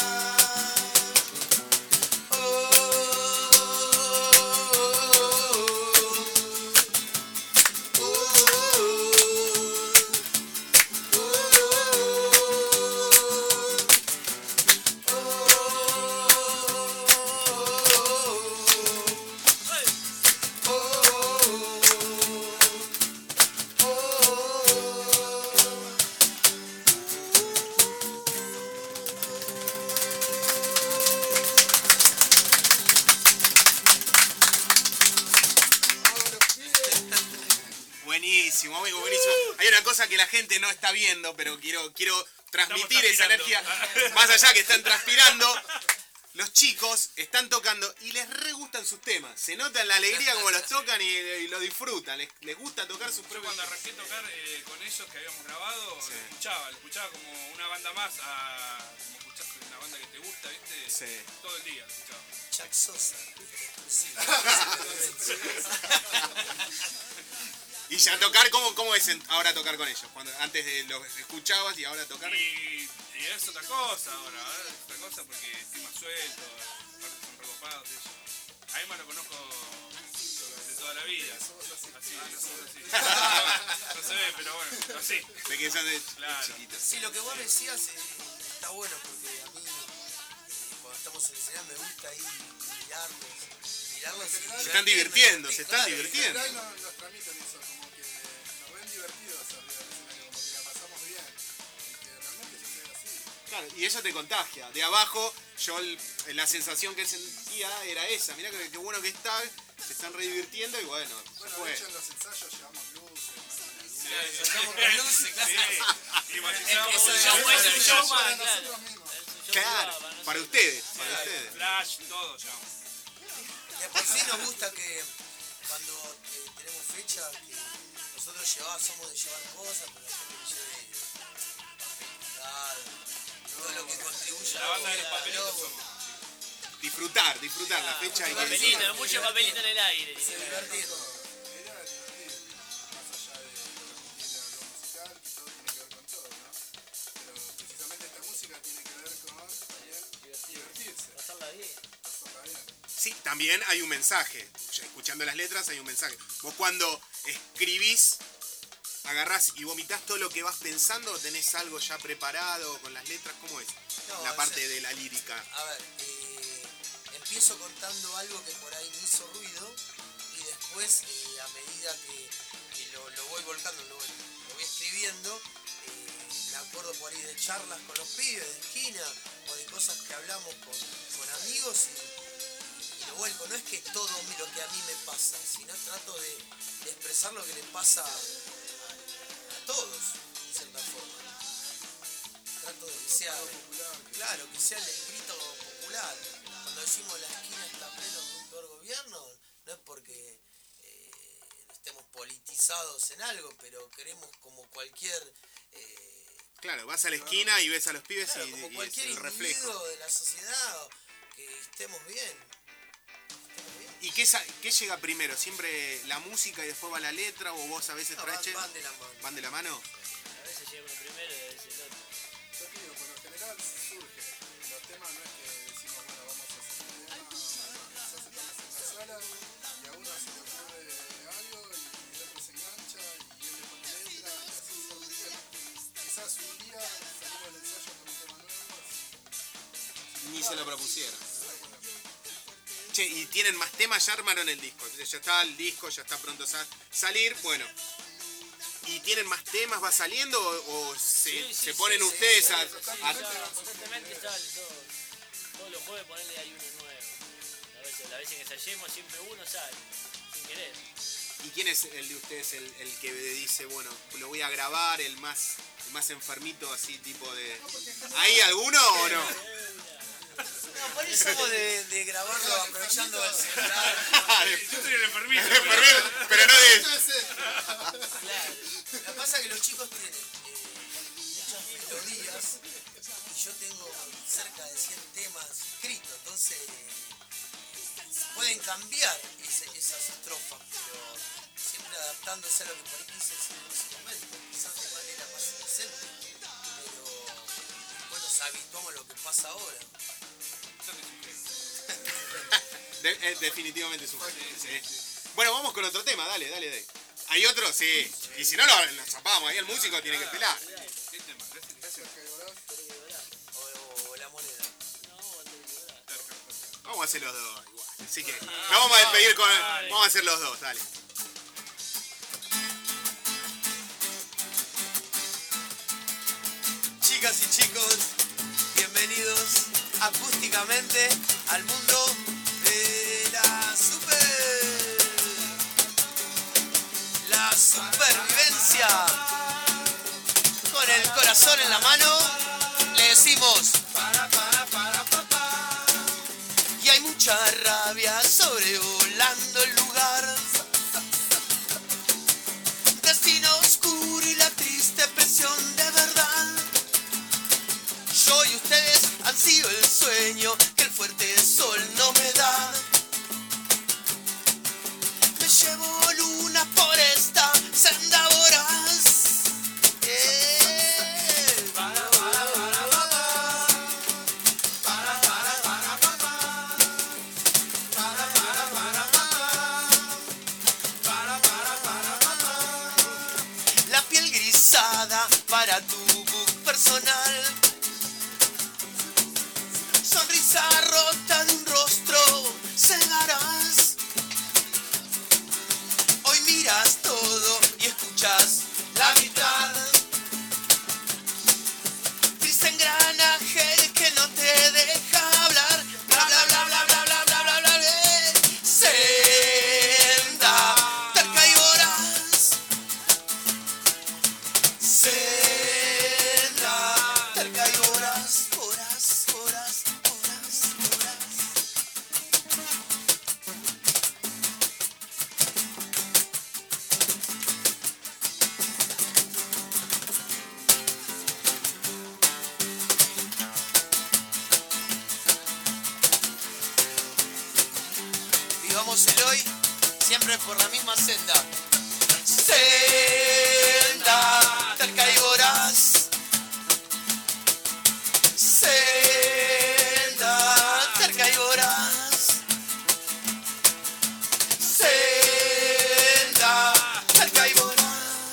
Buenísimo, amigo, buenísimo. Hay una cosa que la gente no está viendo, pero quiero, quiero transmitir esa energía. Más allá que están transpirando, los chicos están tocando y les re gustan sus temas. Se nota la alegría como los tocan y, y lo disfrutan. Les, les gusta tocar sus Yo propios cuando arranqué a tocar eh, con ellos que habíamos grabado, Sí. lo escuchaba, lo escuchaba como una banda más, a, como escuchás una banda que te gusta, ¿viste? Sí. Todo el día lo escuchaba. Chuck Sosa. Y ya tocar, ¿cómo, cómo es en- ahora tocar con ellos? Cuando antes de los escuchabas y ahora tocar. Y, y es otra cosa ahora, ahora es otra cosa porque estoy más suelto, aparte son recopados ellos. A Emma lo conozco de toda la vida. Así, somos así. No se ve, pero bueno, así. De que son de Claro. chiquitos. Sí, lo que vos decías eh, está bueno porque a mí eh, cuando estamos en el escenario me gusta ir y mirarlos, mirarlos y Se están divertirme, divirtiendo, se sí, están claro. divirtiendo. En general nos, nos transmiten eso, como que nos ven divertidos arriba del escenario, como que la pasamos bien. Y que realmente sucede así. Claro, y eso te contagia. De abajo, yo el- la sensación que sentía era esa. Mirá que, qué bueno que está, se están re divirtiendo y bueno, se Bueno, fue. de hecho en los ensayos llevamos luces, Sí, Ensayamos con luces, claro. sí. Climatizamos, Es un sí, showman, es un sí, showman, para claro. nosotros mismos. Es un show Claro, privado, para nosotros. ustedes, para ustedes. Flash, todo llevamos. Y por sí nos gusta que cuando eh, tenemos fecha, que nosotros llevamos, somos de llevar cosas, pero la gente que lleve papel picado, todo lo que contribuya La banda de los a papelitos somos. Disfrutar, disfrutar la fecha y Papelito, mucho papelito en el aire. se divertir. La idea es divertir, más allá de lo que tiene algo musical, que todo tiene que ver con todo, ¿no? Pero precisamente esta música tiene que ver con también divertirse, Pasarla bien. pasarla bien. Sí, también hay un mensaje. Ya escuchando las letras hay un mensaje. Vos cuando escribís, agarrás y vomitás todo lo que vas pensando, o tenés algo ya preparado con las letras, ¿cómo es? No, La o parte sea, de la lírica. A ver, eh, empiezo contando algo que por ahí me hizo ruido y después, eh, a medida que, que lo, lo voy volcando, lo, lo voy escribiendo, eh, me acuerdo por ahí de charlas con los pibes de esquina o de cosas que hablamos con, con amigos y, y lo vuelco. No es que todo lo que a mí me pasa, sino trato de, de expresar lo que le pasa a, a todos, de cierta forma. Trato de que sea, claro, que sea el grito popular. Cuando decimos la esquina está pleno de un peor gobierno, no es porque eh, estemos politizados en algo, pero queremos como cualquier, eh, Claro, vas a la esquina y ves a los pibes claro, y, como y es cualquier el reflejo. individuo de la sociedad, que estemos bien. Estemos bien. ¿Y qué, sa- qué llega primero? ¿Siempre la música y después va la letra? ¿O vos a veces No, traes van, che, van de la mano. van de la mano? A veces llega uno primero y a veces el otro. Yo te digo, por lo general surge. Los temas no es que decimos, bueno, vamos a hacer un tema, quizás estamos en la sala y a uno se le ocurre algo y el otro se engancha y él le pone letra y así sale un tema. Quizás un día salimos del ensayo con un tema nuevo, así. Ni se lo propusieron. Che, y tienen más temas, ya armaron el disco. Ya está el disco, ya está pronto a sa- salir. Bueno. ¿Y tienen más temas? ¿Va saliendo? ¿O, o se, Sí, sí, se sí, ponen sí, ustedes sí, a, sí, a- ya constantemente salen todos. Todos los jueves ponerle hay uno nuevo. A veces, la vez que ensayemos siempre uno sale, sin querer. ¿Y quién es el de ustedes el, el que dice, bueno, lo voy a grabar, el más, el más enfermito así tipo de... ¿Hay alguno o no? No, por eso somos de, de grabarlo aprovechando el celular. Yo soy el enfermito. El enfermito, pero no de... Claro. Lo que pasa es que los chicos tienen eh, muchas melodías y yo tengo cerca de cien temas escritos, entonces eh, pueden cambiar ese- esas estrofas, pero siempre adaptándose a lo que por ahí quise decir en ese momento, quizás de manera más inocente, pero después nos habituamos a lo que pasa ahora. De- eh, definitivamente es un genio, sí. Bueno, vamos con otro tema, dale, dale, dale. ¿Hay otro? Sí. Y si no, lo, lo zapamos, ahí el músico tiene que pelar. ¿Qué tema? Gracias, gracias. O, o la moneda. Vamos a hacer los dos igual. Así que nos vamos a despedir con... Vamos a hacer los dos, dale. Chicas y chicos, bienvenidos acústicamente al mundo de la super... La supervivencia. Con el corazón en la mano, le decimos... Y hay mucha rabia sobrevolando el lugar. Destino oscuro y la triste presión de verdad. Yo y ustedes han sido el sueño que el fuerte sol no me da. Me llevo luna por esta senda voraz. Eh. La piel grisada para tu book personal. Sonrisa rota de un rostro cegarás. Hoy miras todo y escuchas la mitad. Triste engranaje que no te deja hablar. Bla bla bla bla bla bla bla bla bla. eh. Senda terca y voraz. Senda terca y voraz. Horas, horas, horas, horas. Vivamos el hoy, siempre por la misma senda. Senda terca y voraz. Senda terca y voraz. Senda terca y voraz.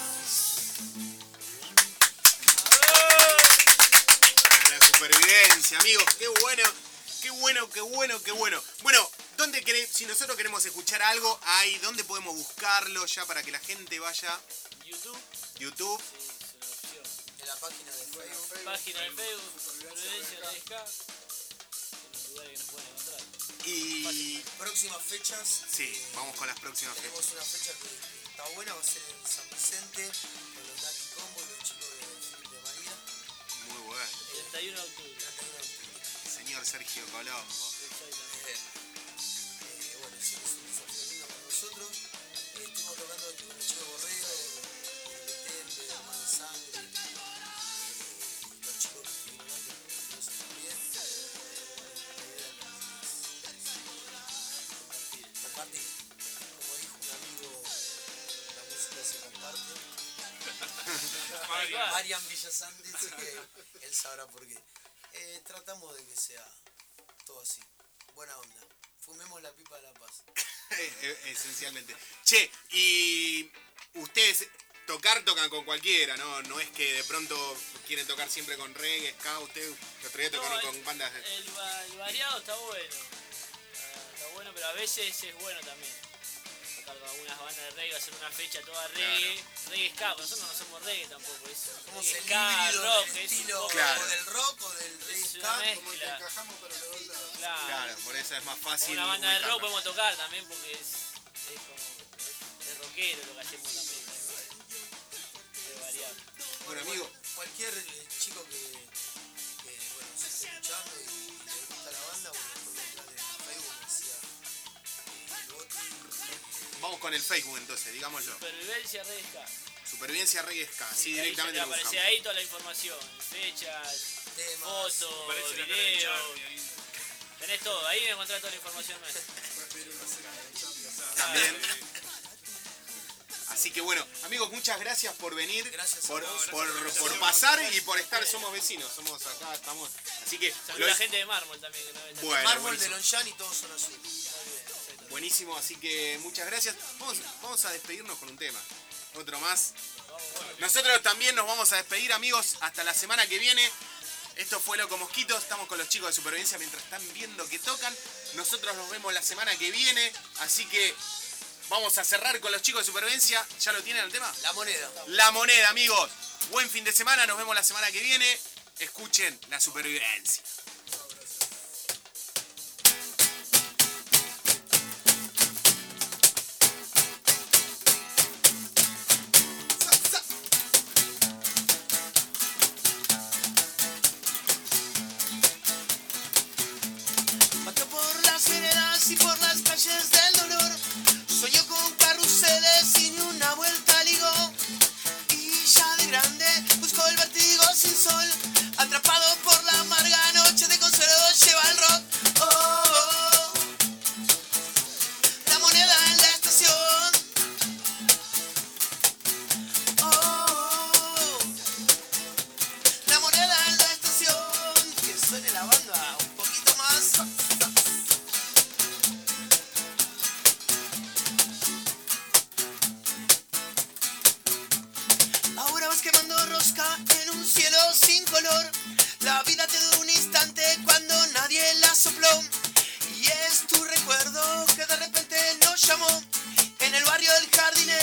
La supervivencia, amigos, qué bueno, qué bueno, qué bueno, qué bueno. Bueno, ¿dónde quere- si nosotros queremos escuchar algo, hay, ¿dónde podemos buscarlo ya para que la gente vaya? YouTube, YouTube. sí, es una opción. En la página de Facebook. Página de Facebook, Supervivencia tres K. En los lugares que nos pueden encontrar. Y Próximas fechas. sí, vamos con las próximas fechas. Tenemos una fecha que, que está buena, va a ser en San Vicente, con los Nati Combo y los chicos de Philip de María. Muy bueno. treinta y uno de octubre. treinta y uno de octubre. Señor Sergio Colombo. Exactamente. Eh, bueno, sí, es un desafío lindo para nosotros. Eh, estuvimos tocando con el chico Borrego, de Betén, de Hermano Sangre, eh, los chicos que estuvieron antes, curiosos también. Eh, la idea es compartir. Como dijo un amigo, la música se comparte. Mario. Marian Villasante, así que él sabrá por qué. Eh, tratamos de que sea todo así, buena onda. Fumemos la pipa de la paz. Esencialmente. Che, y ustedes tocar tocan con cualquiera, ¿no? No es que de pronto quieren tocar siempre con reggae, ska, ustedes el otro día tocaron No, con bandas de... El, va- el variado está bueno. Ah, está bueno, pero a veces es bueno también. Tocar con algunas bandas de reggae, hacer una fecha toda reggae. Reggae ska, pero nosotros no somos reggae tampoco. Es Somos reggae el ska, híbrido rock, del es un estilo poco- Claro. o del rock o del reggae Es una ska. mezcla. Como que encajamos para los dos lados. Claro. Claro, por eso es más Con fácil. una banda de rock ubicarlo. podemos tocar también porque es, es como es, es rockero lo que hacemos también. Es variable. Bueno, amigo, Cualquier eh, chico que, que bueno, se esté escuchando y le gusta la banda, bueno, puede entrar en Facebook, como decía eh, Boti, eh, vamos con el Facebook entonces, digámoslo. Supervivencia Reggae Ska. Supervivencia Reggae Ska, sí, Ahí ya directamente te lo aparece buscamos. ahí toda la información, fechas, temas. fotos, Parece la cara de videos. Charlie ahí. Tenés todo, ahí encontrás toda la información nuestra. Puedes pedir una cena de Champions. También. Así que bueno, amigos, muchas gracias por venir, Gracias a por, vos. por, Gracias por por pasar y por estar, somos vecinos, somos acá, estamos. Así que Saludos lo- a la gente de Mármol también. Que no ve Bueno, Mármol de buenísimo. Lonjan y todos son azules. Buenísimo, así que muchas gracias. Vamos, vamos a despedirnos con un tema. Otro más. Nosotros también nos vamos a despedir, amigos, hasta la semana que viene. Esto fue Loco Mosquito, estamos con los chicos de Supervivencia mientras están viendo que tocan. Nosotros nos vemos la semana que viene, así que vamos a cerrar con los chicos de Supervivencia. ¿Ya lo tienen el tema? La moneda. La moneda, amigos. Buen fin de semana, nos vemos la semana que viene. Escuchen La Supervivencia. Pateó por las veredas y por las calles del dolor. Soñó con carruseles y ni una vuelta ligó. Y ya de grande buscó el vértigo sin sol. Atrapado por la amarga noche de consuelo lleva el rock. Oh, oh, oh. La moneda en la estación. Oh, oh, oh. La moneda en la estación. Que suene la banda un poquito más. Ahora vas quemando rosca en un cielo sin color. La vida te duró un instante cuando nadie la sopló. Y es tu recuerdo que de repente nos llamó. En el barrio del Jardinero